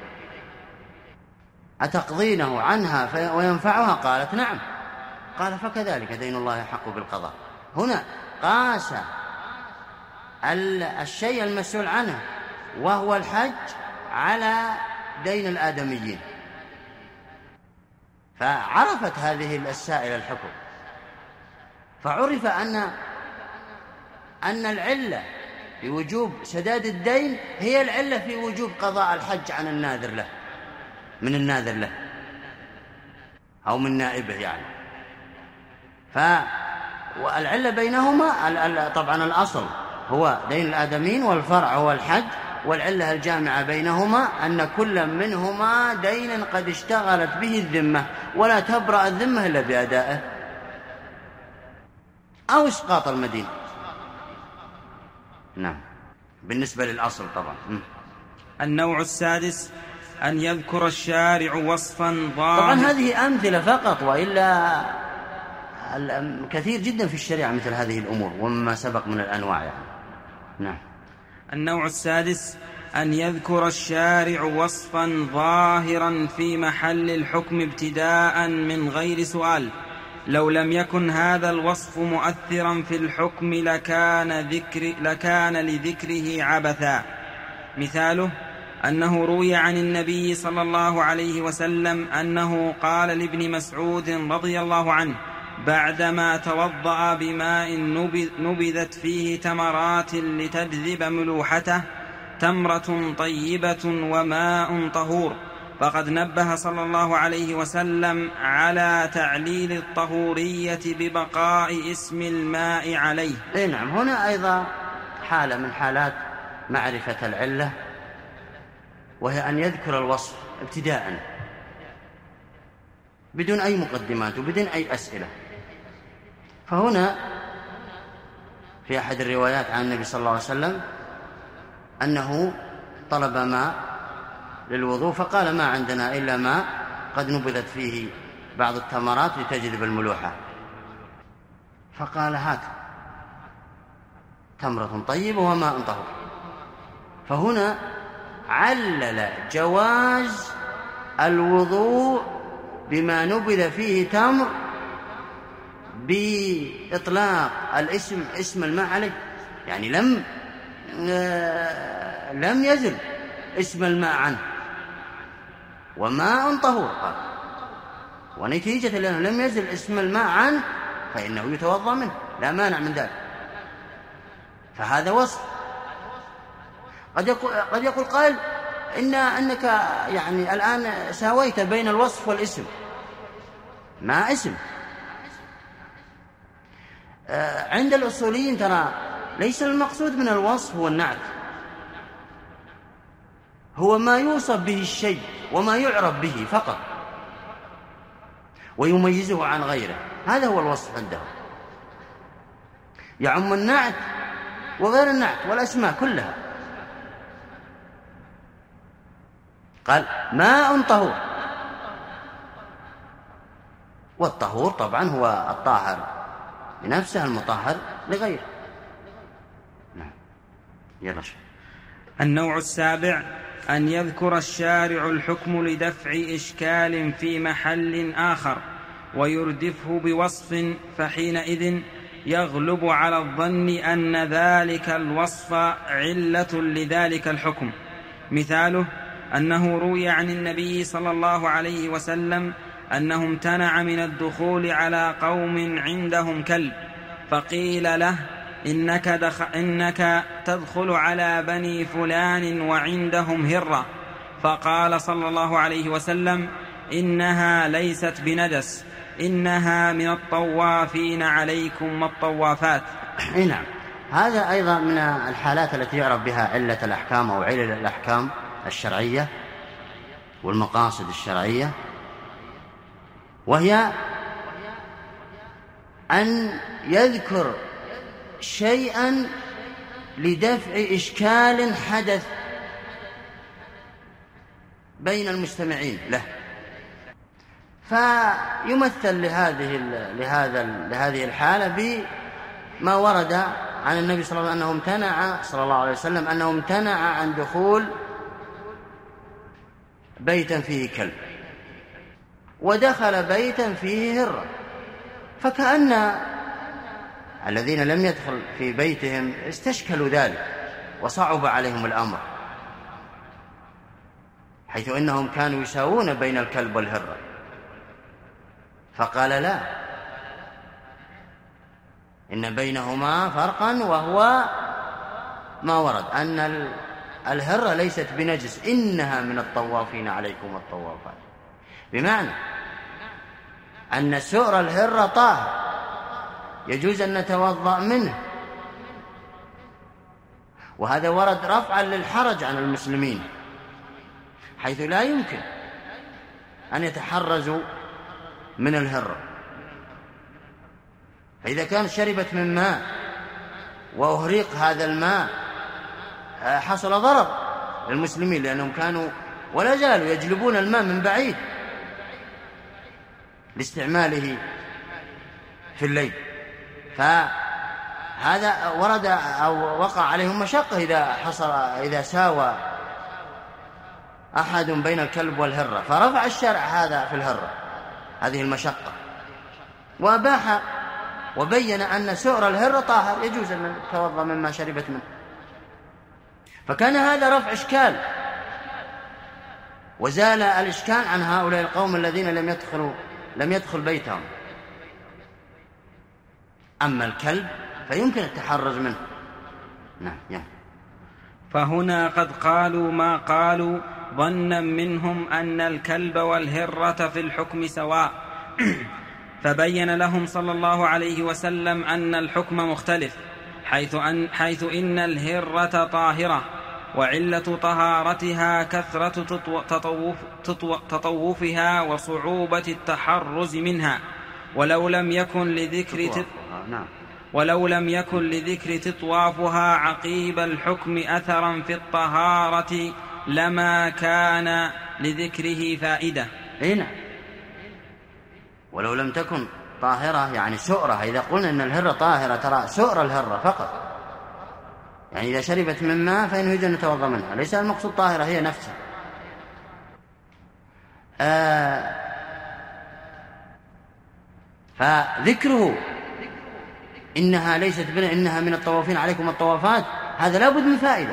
أتقضينه عنها وينفعها؟ قالت: نعم. قال: فكذلك دين الله حق بالقضاء. هنا قاس الشيء المسؤول عنه وهو الحج على دين الآدميين، فعرفت هذه السائلة الحكم، فعرف أن العلة في وجوب سداد الدين هي العلة في وجوب قضاء الحج عن الناذر له، من الناذر له أو من نائبه يعني. والعلة بينهما طبعا الأصل هو دين الآدمين والفرع هو الحج، والعلة الجامعة بينهما أن كل منهما دين قد اشتغلت به الذمة، ولا تبرأ الذمة إلا بأدائه أو إسقاط المدين. نعم، بالنسبة للأصل طبعا. النوع السادس أن يذكر الشارع وصفا ظاهرا. طبعا هذه أمثلة فقط، وإلا كثير جدا في الشريعة مثل هذه الأمور ومما سبق من الأنواع يعني. نعم. النوع السادس أن يذكر الشارع وصفا ظاهرا في محل الحكم ابتداء من غير سؤال، لو لم يكن هذا الوصف مؤثرا في الحكم لكان لذكره عبثا. مثاله أنه روي عن النبي صلى الله عليه وسلم أنه قال لابن مسعود رضي الله عنه بعدما توضأ بماء نبذت فيه تمرات لتجذب ملوحته: تمرة طيبة وماء طهور. فقد نبه صلى الله عليه وسلم على تعليل الطهورية ببقاء اسم الماء عليه. نعم. هنا أيضا حالة من حالات معرفة العلة، وهي أن يذكر الوصف ابتداء بدون أي مقدمات وبدون أي أسئلة. فهنا في أحد الروايات عن النبي صلى الله عليه وسلم أنه طلب ماء للوضوء، فقال: ما عندنا إلا ماء قد نبذت فيه بعض التمرات لتجذب الملوحة. فقال: هات تمرة طيبة وماء طهور. فهنا علل جواز الوضوء بما نبذ فيه تمر بإطلاق اسم الماء عليه، يعني لم يزل اسم الماء عنه، وماء طهور قال، ونتيجة لأنه لم يزل اسم الماء عنه فإنه يتوضأ منه، لا مانع من ذلك. فهذا وصف. قد يقول قائل أنك يعني الآن ساويت بين الوصف والاسم، ما اسم. عند الأصوليين ترى ليس المقصود من الوصف هو النعت، هو ما يوصف به الشيء وما يعرف به فقط ويميزه عن غيره، هذا هو الوصف عندهم، يعم النعت وغير النعت والأسماء كلها. قال ماء طهور، والطهور طبعا هو الطاهر بنفسه المطهر لغيره. نعم. يلا شو. النوع السابع أن يذكر الشارع الحكم لدفع إشكال في محل آخر ويردفه بوصف، فحينئذ يغلب على الظن أن ذلك الوصف علة لذلك الحكم. مثاله أنه روي عن النبي صلى الله عليه وسلم أنه امتنع من الدخول على قوم عندهم كلب، فقيل له إنك تدخل على بني فلان وعندهم هرة، فقال صلى الله عليه وسلم إنها ليست بنجس، إنها من الطوافين عليكم والطوافات. نعم. هذا أيضا من الحالات التي يعرف بها علة الأحكام أو علل الأحكام الشرعية والمقاصد الشرعية، وهي أن يذكر شيئا لدفع إشكال حدث بين المستمعين له، فيمثل لهذه الحالة بما ورد عن النبي صلى الله عليه وسلم أنه امتنع عن دخول بيتا فيه كلب، ودخل بيتا فيه هرة، فكأن الذين لم يدخل في بيتهم استشكلوا ذلك وصعب عليهم الأمر، حيث إنهم كانوا يساوون بين الكلب والهرة، فقال لا، إن بينهما فرقا، وهو ما ورد أن الهرة ليست بنجس، إنها من الطوافين عليكم والطوافات، بمعنى أن سؤر الهرة طاهر يجوز أن نتوضأ منه، وهذا ورد رفعا للحرج عن المسلمين، حيث لا يمكن أن يتحرزوا من الهرة، فإذا كانت شربت من ماء وأهريق هذا الماء حصل ضرر للمسلمين، لأنهم كانوا ولا زالوا يجلبون الماء من بعيد لاستعماله في الليل، فهذا ورد أو وقع عليهم مشقة إذا ساوى أحد بين الكلب والهرة، فرفع الشرع هذا في الهرة هذه المشقة، وأباح وبين أن سؤر الهرة طاهر يجوز أن نتوضأ مما شربت منه، فكان هذا رفع إشكال، وزال الإشكال عن هؤلاء القوم الذين لم يدخل بيتهم. أما الكلب فيمكن التحرز منه. نعم. فهنا قد قالوا ما قالوا ظنا منهم أن الكلب والهرة في الحكم سواء، فبين لهم صلى الله عليه وسلم أن الحكم مختلف، حيث إن الهرة طاهرة، وعلة طهارتها كثرة تطوفها وصعوبة التحرز منها، ولو لم يكن لذكر تطوافها عقيب الحكم أثرا في الطهارة لما كان لذكره فائدة. هنا ولو لم تكن طاهرة يعني سؤرة، إذا قلنا أن الهرة طاهرة ترى سؤر الهرة فقط، يعني إذا شربت من ماء فإنه يجب أن نتوضأ منها، ليس المقصود طاهرة هي نفسها. فذكره إنها ليست إنها من الطوافين عليكم الطوافات، هذا لا بد من فائدة،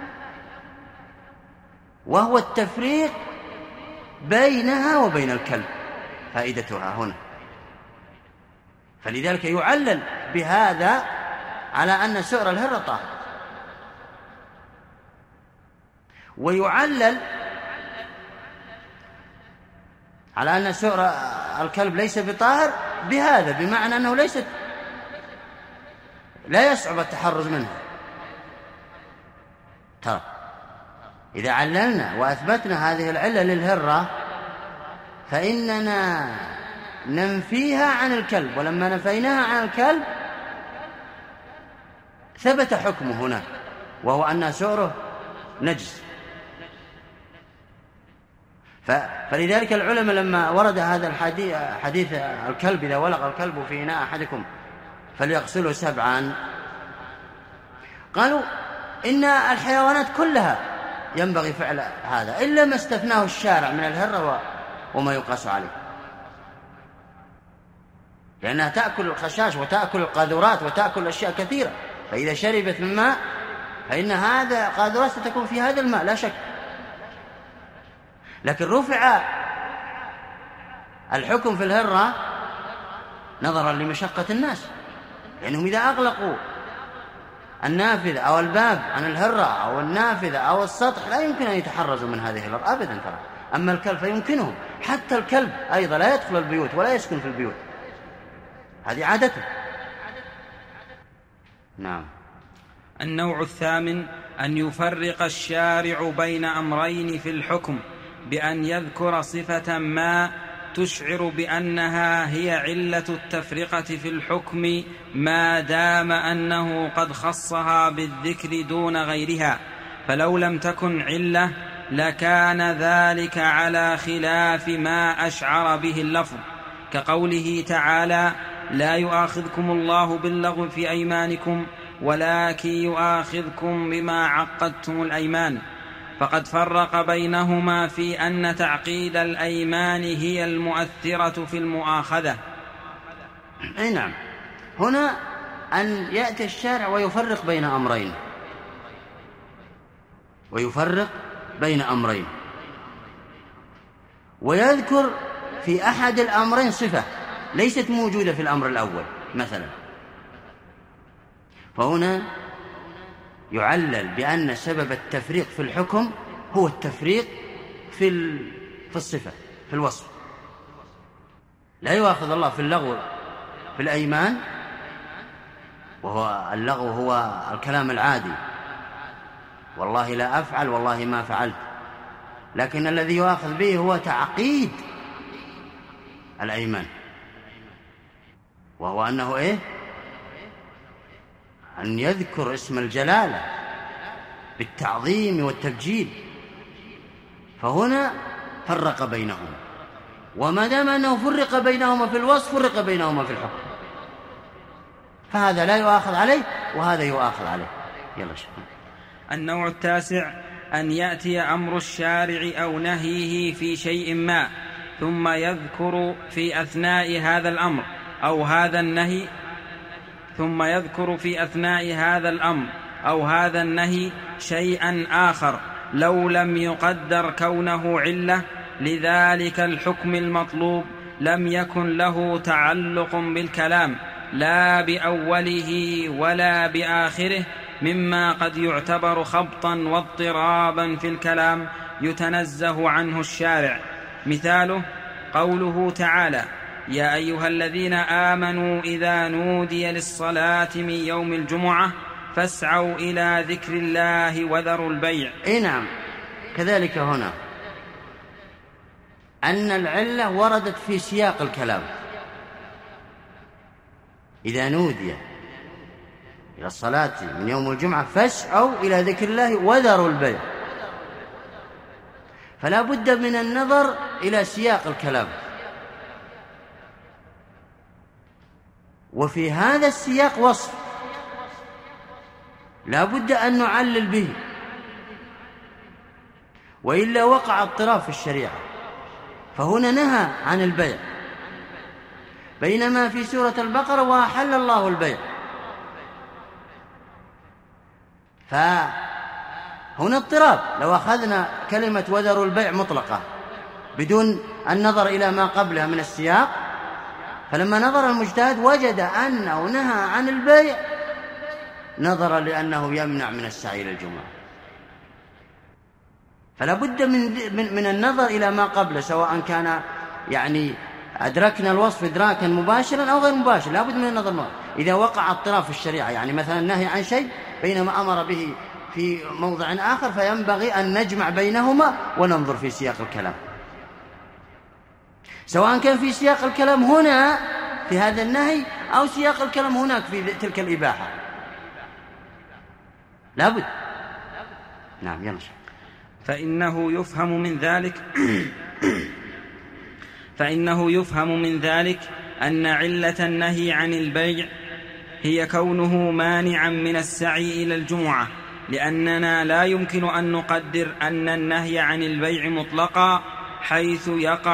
وهو التفريق بينها وبين الكلب، فائدتها هنا، فلذلك يعلل بهذا على أن سؤر الهرة طاهر، ويعلل على أن سؤر الكلب ليس بطاهر بهذا، بمعنى أنه لا يصعب التحرز منه. ترى إذا عللنا وأثبتنا هذه العلة للهرة فإننا ننفيها عن الكلب، ولما نفيناها عن الكلب ثبت حكمه هنا، وهو أن سعره نجس. فلذلك العلماء لما ورد هذا حديث الكلب إذا ولغ الكلب في إناء أحدكم فليغسله 7، قالوا إن الحيوانات كلها ينبغي فعل هذا إلا ما استثناه الشارع من الهرة وما يقاس عليه، لأنها تأكل الخشاش وتأكل القاذورات وتأكل أشياء كثيرة، فإذا شربت من ماء فإن هذا قاذورات ستكون في هذا الماء لا شك. لكن رفع الحكم في الهرة نظرا لمشقة الناس، لأنهم إذا أغلقوا النافذة أو الباب عن الهرة أو النافذة أو السطح لا يمكن أن يتحرزوا من هذه الهرة أبدا. ترى أما الكلب فيمكنهم، حتى الكلب أيضا لا يدخل البيوت ولا يسكن في البيوت، هذه عادته. نعم. النوع الثامن أن يفرق الشارع بين أمرين في الحكم بأن يذكر صفة ما تشعر بأنها هي علة التفرقة في الحكم ما دام أنه قد خصها بالذكر دون غيرها، فلو لم تكن علة لكان ذلك على خلاف ما أشعر به اللفظ، كقوله تعالى: لا يؤاخذكم الله باللغو في أيمانكم ولكن يؤاخذكم بما عقدتم الأيمان، فقد فرق بينهما في أن تعقيد الأيمان هي المؤثرة في المؤاخذة. أي نعم. هنا أن يأتي الشارع ويفرق بين أمرين ويذكر في أحد الأمرين صفة ليست موجودة في الأمر الأول مثلا، فهنا يعلل بأن سبب التفريق في الحكم هو التفريق في الصفة، في الوصف. لا يؤاخذ الله في اللغو في الأيمان، وهو اللغو هو الكلام العادي، والله لا أفعل والله ما فعلت، لكن الذي يؤاخذ به هو تعقيد الأيمان، وهو أنه أن يذكر اسم الجلالة بالتعظيم والتبجيل، فهنا فرق بينهما، وما دام أنه فرق بينهما في الوصف فرق بينهما في الحكم، فهذا لا يؤاخذ عليه وهذا يؤاخذ عليه. يلا شكرا. النوع التاسع أن يأتي أمر الشارع أو نهيه في شيء ما ثم يذكر في أثناء هذا الأمر أو هذا النهي أو هذا النهي شيئا آخر لو لم يقدر كونه علة لذلك الحكم المطلوب لم يكن له تعلق بالكلام لا بأوله ولا بآخره، مما قد يعتبر خبطا واضطرابا في الكلام يتنزه عنه الشارع. مثاله قوله تعالى: يا أيها الذين آمنوا إذا نودي للصلاة من يوم الجمعة فاسعوا إلى ذكر الله وذروا البيع. نعم. كذلك هنا أن العلة وردت في سياق الكلام: إذا نودي إلى الصلاة من يوم الجمعة فاسعوا إلى ذكر الله وذروا البيع، فلا بد من النظر إلى سياق الكلام، وفي هذا السياق وصف لا بد أن نعلل به، وإلا وقع اضطراب في الشريعة. فهنا نهى عن البيع، بينما في سورة البقرة وأحل الله البيع، فهنا اضطراب. لو أخذنا كلمة وذروا البيع مطلقة بدون النظر إلى ما قبلها من السياق، فلما نظر المجتهد وجد أنه نهى عن البيع نظرا لأنه يمنع من السعي للجمعة، فلا بد من النظر إلى ما قبله، سواء كان يعني أدركنا الوصف إدراكا مباشرا أو غير مباشر، لا بد من النظر. إذا وقع اضطراب في الشريعة، يعني مثلا النهي عن شيء بينما أمر به في موضع آخر، فينبغي أن نجمع بينهما وننظر في سياق الكلام، سواء كان في سياق الكلام هنا في هذا النهي أو سياق الكلام هناك في تلك الإباحة، لا بد. نعم يلا. فإنه يفهم من ذلك أن علة النهي عن البيع هي كونه مانعا من السعي إلى الجمعة، لأننا لا يمكن أن نقدر أن النهي عن البيع مطلقا حيث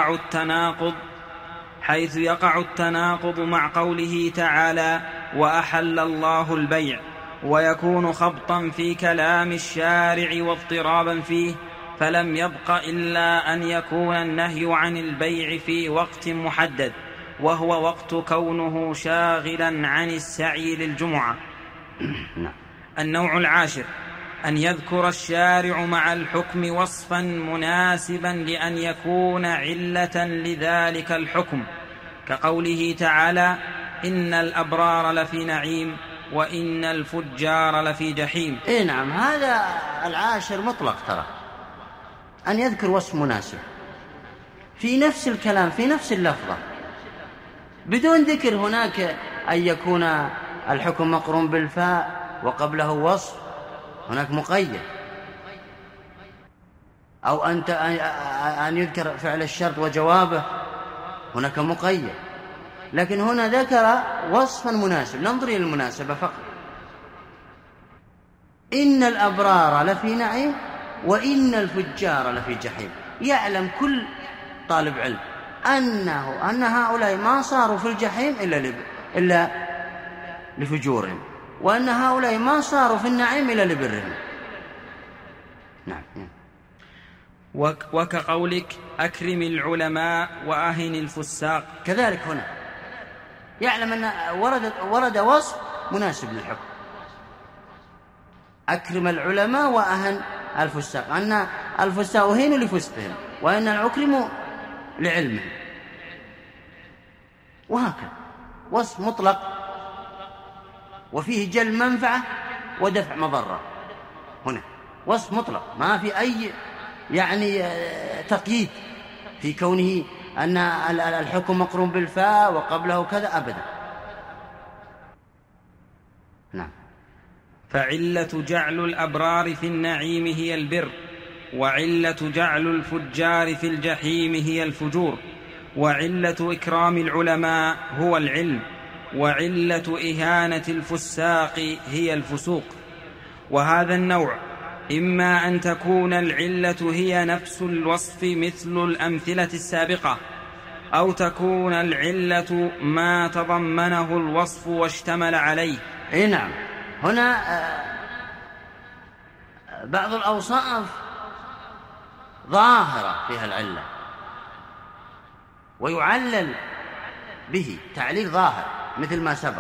يقع التناقض مع قوله تعالى وأحل الله البيع، ويكون خبطا في كلام الشارع واضطرابا فيه، فلم يبق إلا أن يكون النهي عن البيع في وقت محدد، وهو وقت كونه شاغلا عن السعي للجمعة. النوع العاشر أن يذكر الشارع مع الحكم وصفا مناسبا لأن يكون علة لذلك الحكم، كقوله تعالى إن الأبرار لفي نعيم وإن الفجار لفي جحيم. نعم، هذا العاشر مطلق، ترى أن يذكر وصف مناسب في نفس الكلام في نفس اللفظة بدون ذكر هناك أن يكون الحكم مقرون بالفاء وقبله وصف، هناك مقيد، أو أن يذكر فعل الشرط وجوابه، هناك مقيد. لكن هنا ذكر وصفا مناسب، ننظر إلى المناسبة فقط. إن الأبرار لفي نعيم وإن الفجار لفي جحيم. يعلم كل طالب علم أن هؤلاء ما صاروا في الجحيم إلا لفجورهم، وأن هؤلاء ما صاروا في النعيم إلا لبرهم. نعم. وكقولك أكرم العلماء وأهن الفساق، كذلك هنا يعلم أن ورد وصف مناسب للحكم، أكرم العلماء وأهن الفساق، أن الفساق أهينوا لفسقهم وأن العكرم لعلمهم، وهكذا وصف مطلق وفيه جلب منفعة ودفع مضرة. هنا وصف مطلق ما في أي تقييد في كونه أن الحكم مقرون بالفاء وقبله كذا أبدا. نعم. فعلة جعل الأبرار في النعيم هي البر، وعلة جعل الفجار في الجحيم هي الفجور، وعلة إكرام العلماء هو العلم، وعلة إهانة الفساق هي الفسوق. وهذا النوع إما أن تكون العلة هي نفس الوصف مثل الأمثلة السابقة، أو تكون العلة ما تضمنه الوصف واشتمل عليه. نعم. هنا بعض الأوصاف ظاهرة فيها العلة ويعلل به تعليل ظاهر مثل ما سبق،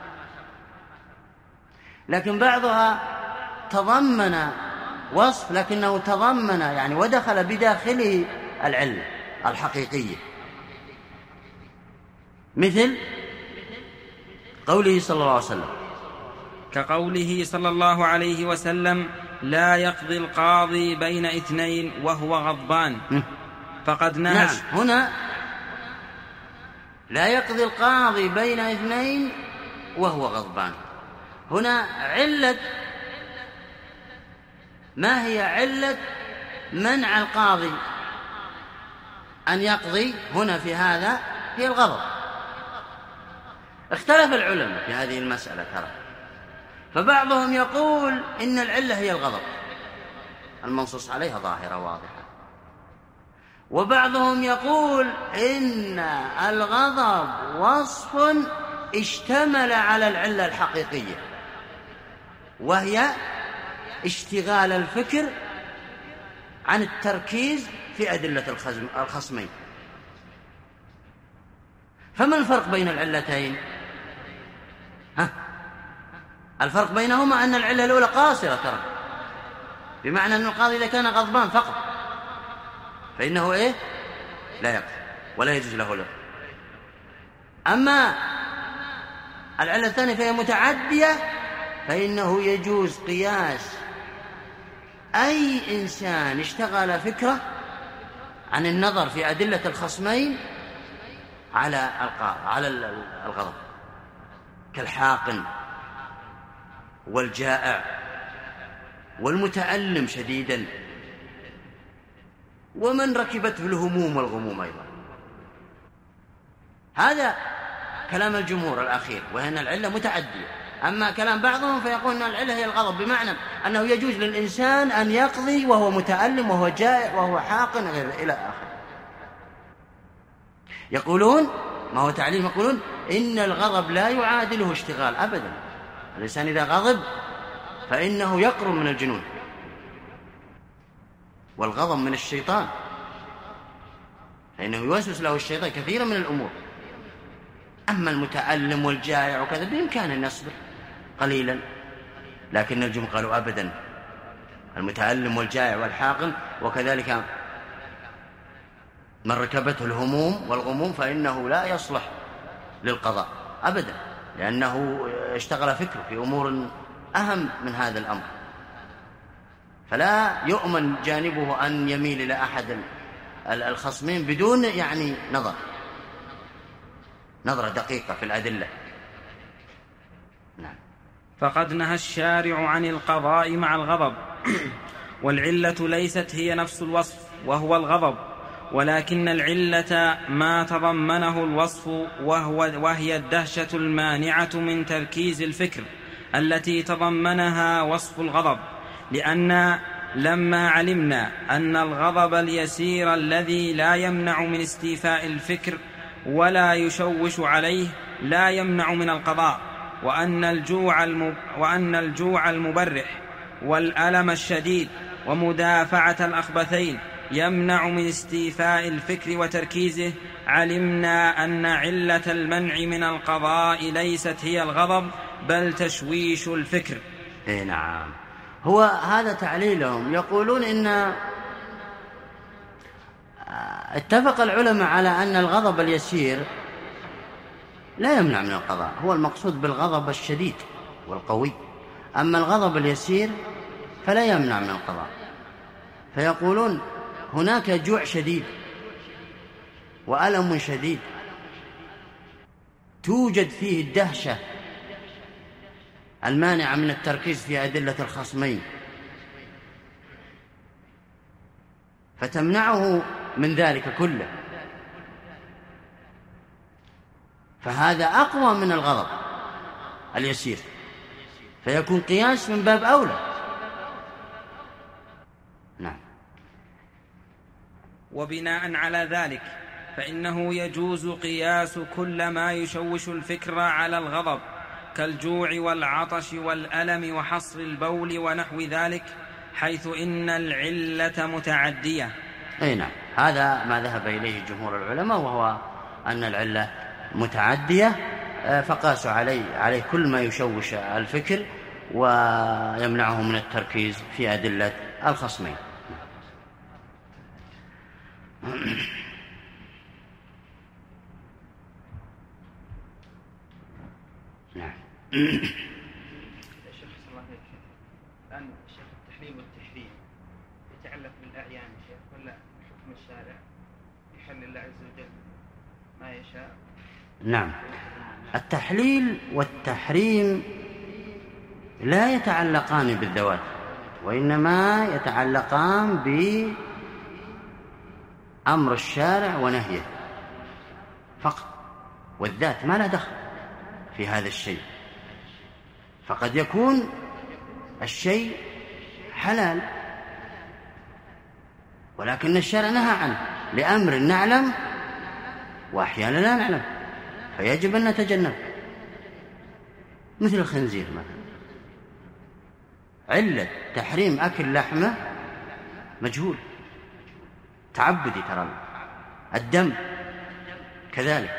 لكن بعضها تضمن وصف لكنه تضمن ودخل بداخله العلة الحقيقية، مثل قوله صلى الله عليه وسلم، كقوله صلى الله عليه وسلم لا يقضي القاضي بين اثنين وهو غضبان، فقد نهى. نعم. هنا لا يقضي القاضي بين اثنين وهو غضبان، هنا علة، ما هي علة منع القاضي أن يقضي هنا في هذا؟ هي الغضب. اختلف العلماء في هذه المسألة ترى، فبعضهم يقول إن العلة هي الغضب المنصوص عليها ظاهرة واضحة، وبعضهم يقول إن الغضب وصف اشتمل على العلة الحقيقية، وهي اشتغال الفكر عن التركيز في أدلة الخصمين. فما الفرق بين العلتين؟ الفرق بينهما أن العلة الأولى قاصرة ترى، بمعنى أن القاضي إذا كان غضبان فقط فإنه لا يقضي ولا يجوز له أما العلة الثانية فهي متعدية، فإنه يجوز قياس أي إنسان اشتغل فكرة عن النظر في أدلة الخصمين على الغضب، كالحاقن والجائع والمتألم شديدا ومن ركبته الهموم والغموم أيضا. هذا كلام الجمهور الأخير، وهنا العلة متعدية. أما كلام بعضهم فيقول أن العلة هي الغضب، بمعنى أنه يجوز للإنسان أن يقضي وهو متألم وهو جائع وهو حاقن إلى آخره. يقولون ما هو تعليم، يقولون إن الغضب لا يعادله اشتغال أبدا. الإنسان إذا غضب فإنه يقرب من الجنون، والغضب من الشيطان، فإنه يوسوس له الشيطان كثيرا من الأمور. أما المتألم والجائع وكذا بإمكانه أن يصبر قليلا، لكن الجمهور قالوا أبدا، المتألم والجائع والحاقن وكذلك من ركبته الهموم والغموم فإنه لا يصلح للقضاء أبدا، لأنه اشتغل فكره في أمور أهم من هذا الأمر، فلا يؤمن جانبه أن يميل إلى أحد الخصمين بدون يعني نظرة دقيقة في الأدلة. نعم. فقد نهى الشارع عن القضاء مع الغضب، والعلة ليست هي نفس الوصف وهو الغضب، ولكن العلة ما تضمنه الوصف وهي الدهشة المانعة من تركيز الفكر التي تضمنها وصف الغضب. لأن لما علمنا أن الغضب اليسير الذي لا يمنع من استيفاء الفكر ولا يشوش عليه لا يمنع من القضاء، وأن الجوع المبرح والألم الشديد ومدافعة الأخبثين يمنع من استيفاء الفكر وتركيزه، علمنا أن علة المنع من القضاء ليست هي الغضب بل تشويش الفكر. نعم، هو هذا تعليلهم. يقولون إن اتفق العلماء على أن الغضب اليسير لا يمنع من القضاء، هو المقصود بالغضب الشديد والقوي، أما الغضب اليسير فلا يمنع من القضاء. فيقولون هناك جوع شديد وألم شديد توجد فيه الدهشة المانعة من التركيز في أدلة الخصمين، فتمنعه من ذلك كله، فهذا أقوى من الغضب اليسير، فيكون قياس من باب أولى. نعم. وبناء على ذلك فإنه يجوز قياس كل ما يشوش الفكر على الغضب كالجوع والعطش والألم وحصر البول ونحو ذلك، حيث إن العلة متعدية. نعم، هذا ما ذهب إليه جمهور العلماء، وهو أن العلة متعدية، فقاسوا عليه كل ما يشوش الفكر ويمنعه من التركيز في أدلة الخصمين. نعم. الشيخ صلى الله عليه وسلم، الآن الشيخ التحليل والتحريم يتعلق بالأعيان شيخ، ولا حكم الشارع يحل الله عز وجل ما يشاء؟ نعم، التحليل والتحريم لا يتعلقان بالذوات، وإنما يتعلقان بأمر الشارع ونهيه فقط، والذات ما لا دخل في هذا الشيء. فقد يكون الشيء حلال ولكن الشارع نهى عنه لأمر نعلم وأحيانا لا نعلم، فيجب أن نتجنب، مثل الخنزير مثلا. علة تحريم أكل لحمه مجهول، تعبدي، ترى الدم كذلك.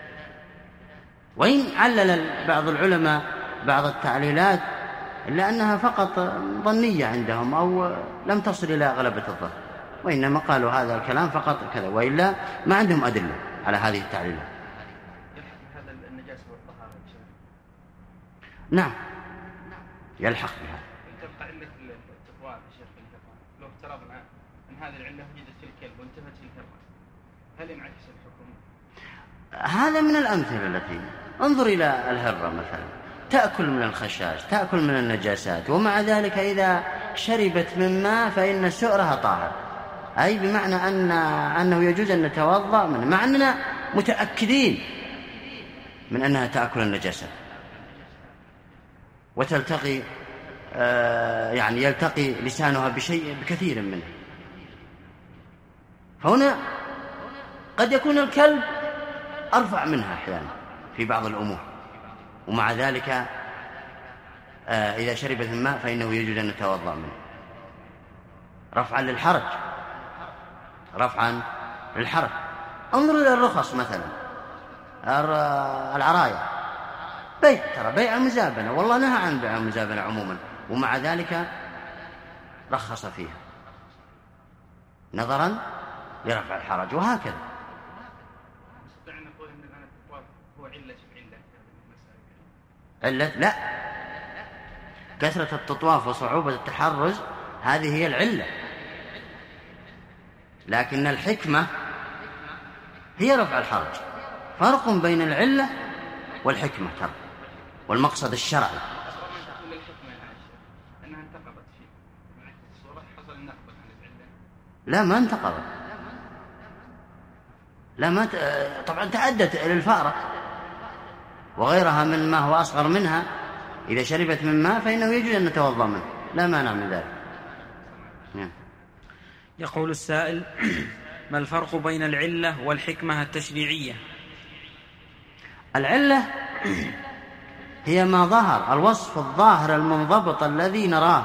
وإن علل بعض العلماء بعض التعليلات إلا أنها فقط ظنية عندهم أو لم تصل إلى غلبة الظن، وإنما قالوا هذا الكلام فقط كذا، وإلا ما عندهم أدلة على هذه التعليلات. النجاسة والطهارة يا شيخ؟ نعم يلحق بها. تبقى علة التطوار يا شيخ في الهرة، لو افترضنا أن هذه العلة وجدت في الكلب وانتفت في الهرة، هل ينعكس الحكم؟ هذا من الأمثلة التي انظر إلى الهرة مثلا، تأكل من الخشاش، تأكل من النجاسات، ومع ذلك إذا شربت من ماء فإن سؤرها طاهر، أي بمعنى أنه يجوز أن نتوضأ منه، مع أننا متأكدين من أنها تأكل النجاسات وتلتقي يعني يلتقي لسانها بكثير منه. فهنا قد يكون الكلب أرفع منها أحيانا في بعض الأمور، ومع ذلك إذا شربت الماء فإنه يجوز أن نتوضأ منه رفعا للحرج. انظر إلى الرخص مثلا، العراية ترى بيع المزابنة، والله نهى عن بيع المزابنة عموما، ومع ذلك رخص فيها نظرا لرفع الحرج، وهكذا. نستطيع أن نقول أن التطواف هو علة علة؟ لا، كثرة التطواف وصعوبة التحرز هذه هي العلة، لكن الحكمة هي رفع الحرج. فرق بين العلة والحكمة ترى، والمقصد الشرعي. تقول الحكمة أنها انتقضت فيه الصورة، حصل النقض عن العلة. لا ما انتقضت، لا ما طبعا تعدت إلى الفأرة وغيرها من ما هو أصغر منها، إذا شربت من ماء فإنه يجوز أن نتوضأ منه، لا مانع من ذلك. يقول السائل: ما الفرق بين العلة والحكمة التشريعية؟ العلة هي ما ظهر، الوصف الظاهر المنضبط الذي نراه،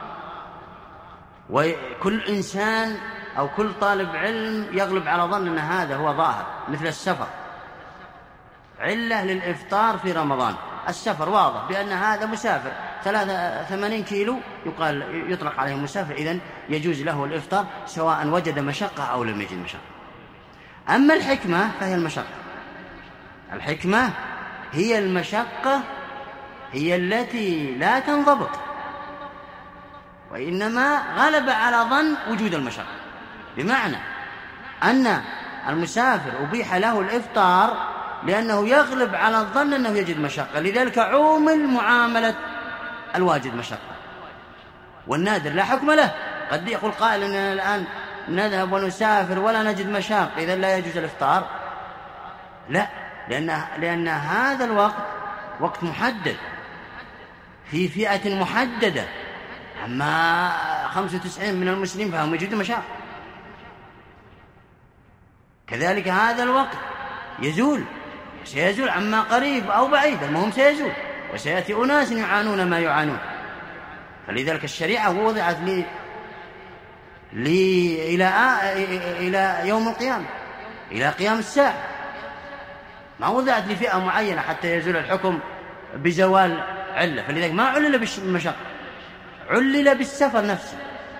وكل إنسان أو كل طالب علم يغلب على ظن أن هذا هو ظاهر، مثل السفر. علة للإفطار في رمضان السفر، واضح بأن هذا مسافر 83 كيلو يطلق عليه مسافر، إذن يجوز له الإفطار سواء وجد مشقة أو لم يجد مشقة. أما الحكمة فهي المشقة، الحكمة هي المشقة، هي التي لا تنضبط، وإنما غلب على ظن وجود المشقة، بمعنى أن المسافر أبيح له الإفطار لأنه يغلب على الظن أنه يجد مشقة، لذلك عومل معاملة الواجد مشقة. والنادر لا حكم له، قد يقول قائل أننا الآن نذهب ونسافر ولا نجد مشاق، إذن لا يجوز الإفطار. لا، لأن هذا الوقت وقت محدد في فئة محددة، أما 95 من المسلمين فهم يجدون مشاق. كذلك هذا الوقت يزول، سيزول عما قريب أو بعيد، المهم سيزول، وسيأتي أناس يعانون ما يعانون. فلذلك الشريعة وضعت إلى يوم القيامة، إلى قيام الساعة، ما وضعت لفئة معينة حتى يزول الحكم بزوال علة. فلذلك ما علل بالمشقة، علل بالسفر نفسه.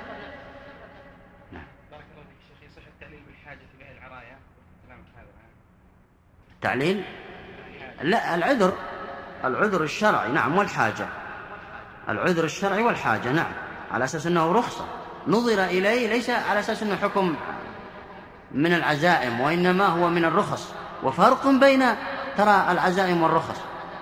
بارك الله فيك شيخ، يصح التعليل بالحاجة في بيع العراية؟ كلامك هذا تعليل؟ لا، العذر الشرعي نعم، والحاجة، العذر الشرعي والحاجة نعم، على أساس أنه رخصة نظر إليه، ليس على أساس أنه حكم من العزائم، وإنما هو من الرخص. وفرق بين ترى العزائم والرخص،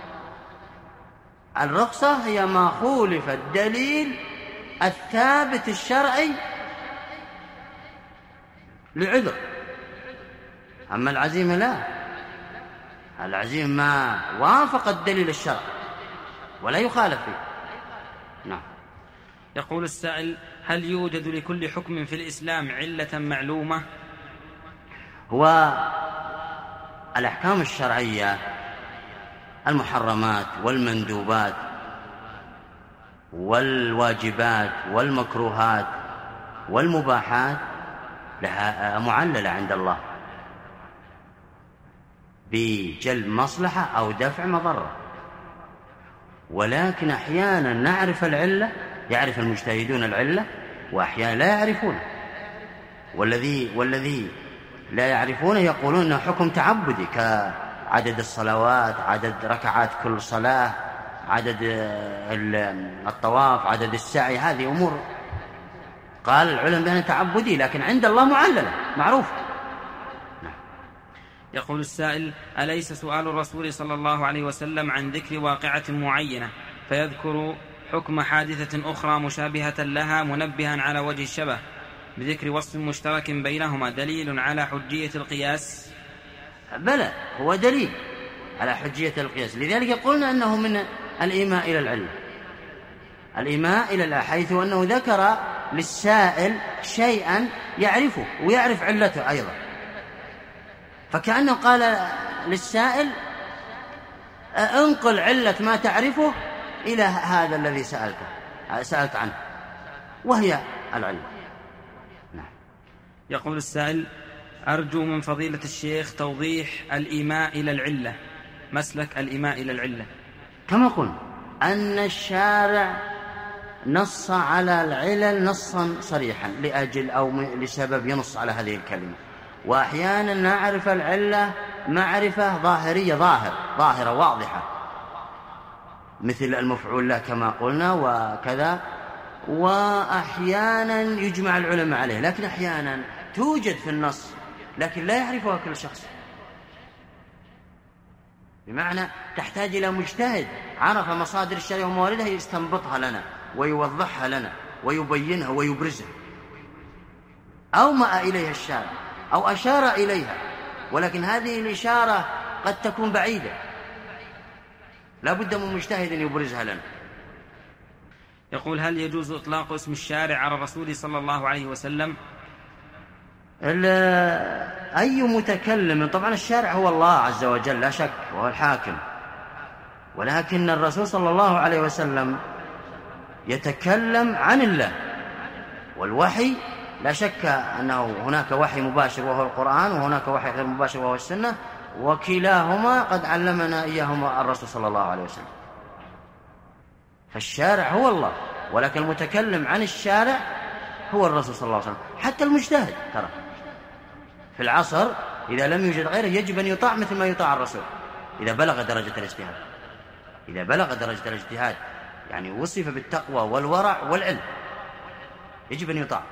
الرخصة هي ما خولف الدليل الثابت الشرعي لعذر، أما العزيمة لا، العزيمة ما وافق الدليل الشرعي ولا يخالف فيه. نعم. يقول السائل: هل يوجد لكل حكم في الإسلام علة معلومة؟ هو الأحكام الشرعية، المحرمات والمندوبات والواجبات والمكروهات والمباحات لها معللة عند الله بجلب مصلحة أو دفع مضرة، ولكن أحيانا نعرف العلة، يعرف المجتهدون العلة، وأحيانا لا يعرفون، والذي لا يعرفونه يقولون أنه حكم تعبدي عدد الصلوات، عدد ركعات كل صلاة، عدد الطواف، عدد السعي، هذه أمور قال العلم بأنها تعبدي، لكن عند الله معللة معروف. يقول السائل: أليس سؤال الرسول صلى الله عليه وسلم عن ذكر واقعة معينة فيذكر حكم حادثة أخرى مشابهة لها منبها على وجه الشبه بذكر وصف مشترك بينهما دليل على حجية القياس؟ بلى، هو دليل على حجية القياس، لذلك قلنا أنه من الإيماء إلى العلم، الإيماء إلى العلم، حيث أنه ذكر للسائل شيئا يعرفه ويعرف علته أيضا، فكأنه قال للسائل انقل علة ما تعرفه إلى هذا الذي سألت عنه، وهي العلم. نعم. يقول السائل: أرجو من فضيلة الشيخ توضيح الإيماء إلى العلة، مسلك الإيماء إلى العلة. كما قلنا أن الشارع نص على العلل نصا صريحا لأجل أو لسبب ينص على هذه الكلمة، وأحيانا نعرف العلة معرفة ظاهرية ظاهرة واضحة، مثل المفعول له كما قلنا وكذا، وأحيانا يجمع العلماء عليه، لكن أحيانا توجد في النص لكن لا يعرفها كل شخص، بمعنى تحتاج إلى مجتهد عرف مصادر الشريعة ومواردها يستنبطها لنا ويوضحها لنا ويبينها ويبرزها، أومأ إليها الشارع أو أشار إليها، ولكن هذه الإشارة قد تكون بعيدة، لا بد من مجتهد يبرزها لنا. يقول: هل يجوز إطلاق اسم الشارع على الرسول صلى الله عليه وسلم؟ أي متكلم، طبعا الشارع هو الله عز وجل لا شك وهو الحاكم، ولكن الرسول صلى الله عليه وسلم يتكلم عن الله، والوحي لا شك أنه هناك وحي مباشر وهو القرآن، وهناك وحي غير مباشر وهو السنة، وكلاهما قد علمنا إياهما الرسول صلى الله عليه وسلم. فالشارع هو الله، ولكن المتكلم عن الشارع هو الرسول صلى الله عليه وسلم. حتى المجتهد ترى في العصر إذا لم يوجد غيره يجب أن يطاع مثل ما يطاع الرسول إذا بلغ درجة الاجتهاد، إذا بلغ درجة الاجتهاد يعني وصف بالتقوى والورع والعلم يجب أن يطاع.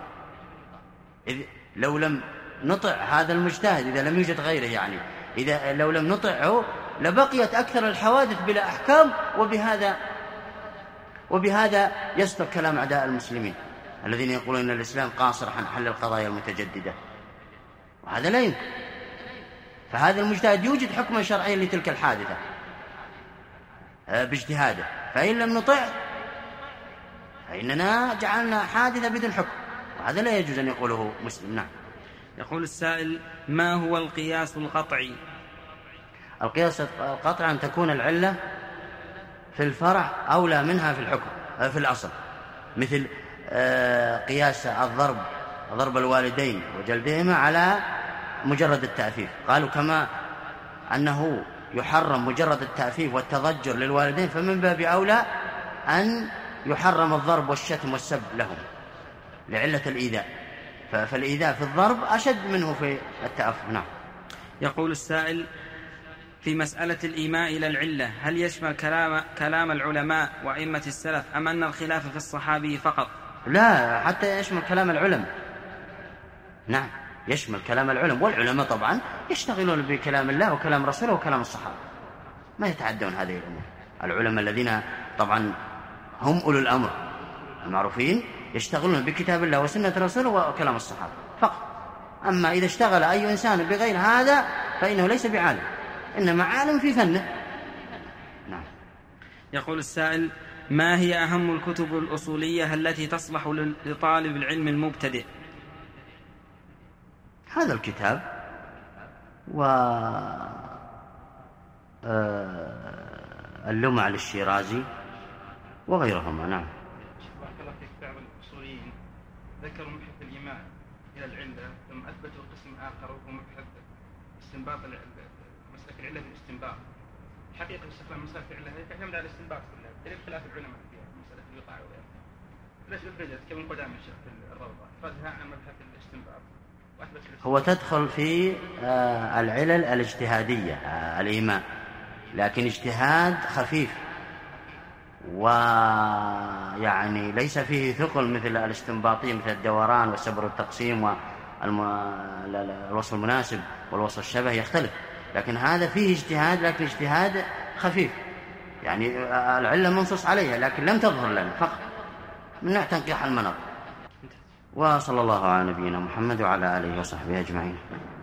لو لم نطع هذا المجتهد إذا لم يوجد غيره، يعني إذا لو لم نطعه لبقيت أكثر الحوادث بلا أحكام، وبهذا يصدق كلام أعداء المسلمين الذين يقولون أن الإسلام قاصر عن حل القضايا المتجددة، وهذا لا يمكن. فهذا المجتهد يوجد حكما شرعيا لتلك الحادثة باجتهاده، فإن لم نطع فإننا جعلنا حادثة بدون حكم، وهذا لا يجوز أن يقوله مسلم. نعم. يقول السائل: ما هو القياس القطعي؟ القياس القطعي أن تكون العلة في الفرع أولى منها في الحكم في الأصل، مثل قياس ضرب الوالدين وجلدهما على مجرد التأفيف، قالوا كما أنه يحرم مجرد التأفيف والتضجر للوالدين فمن باب أولى أن يحرم الضرب والشتم والسب لهم لعلة الإيذاء، فالإيذاء في الضرب أشد منه في التأفف. نعم. يقول السائل: في مسألة الإيماء إلى العلة هل يشمل كلام العلماء وأئمة السلف أم أن الخلاف في الصحابي فقط؟ لا، حتى يشمل كلام العلماء. نعم، يشمل كلام العلماء، والعلماء طبعا يشتغلون بكلام الله وكلام رسوله وكلام الصحابة، ما يتعدون هذه الأمور. العلماء الذين طبعا هم أولو الأمر المعروفين يشتغلون بكتاب الله وسنة رسوله وكلام الصحابة فقط. أما إذا اشتغل أي إنسان بغير هذا فإنه ليس بعالم، إنما عالم في فنه. نعم. يقول السائل: ما هي أهم الكتب الأصولية التي تصلح لطالب العلم المبتدئ؟ هذا الكتاب اللمع للشيرازي وغيرهما. نعم. بارك الله فيك. بعض الأصوليين ذكروا مبحث الإيمان إلى العلة ثم أثبتوا قسم آخر وهو مبحث استنباط مسألة العلة بالاستنباط. حقيقة استخدام مسألة العلة هي تعتمد على الاستنباط كلها، دليل خلاف العلماء فيها مسألة الوقاع وغيرها. ليش أفردت كابن قدامى الشيخ في الروضة أفردها عن مبحث الاستنباط هو تدخل في العلل الاجتهادية الإيمان، لكن اجتهاد خفيف ويعني ليس فيه ثقل مثل الاستنباطية، مثل الدوران والسبر والتقسيم والوصف المناسب والوصف الشبه يختلف، لكن هذا فيه اجتهاد، لكن اجتهاد خفيف، يعني العلة منصوص عليها لكن لم تظهر لنا فقط من نوع تنقيح المناط. وصلى الله على نبينا محمد وعلى آله وصحبه أجمعين.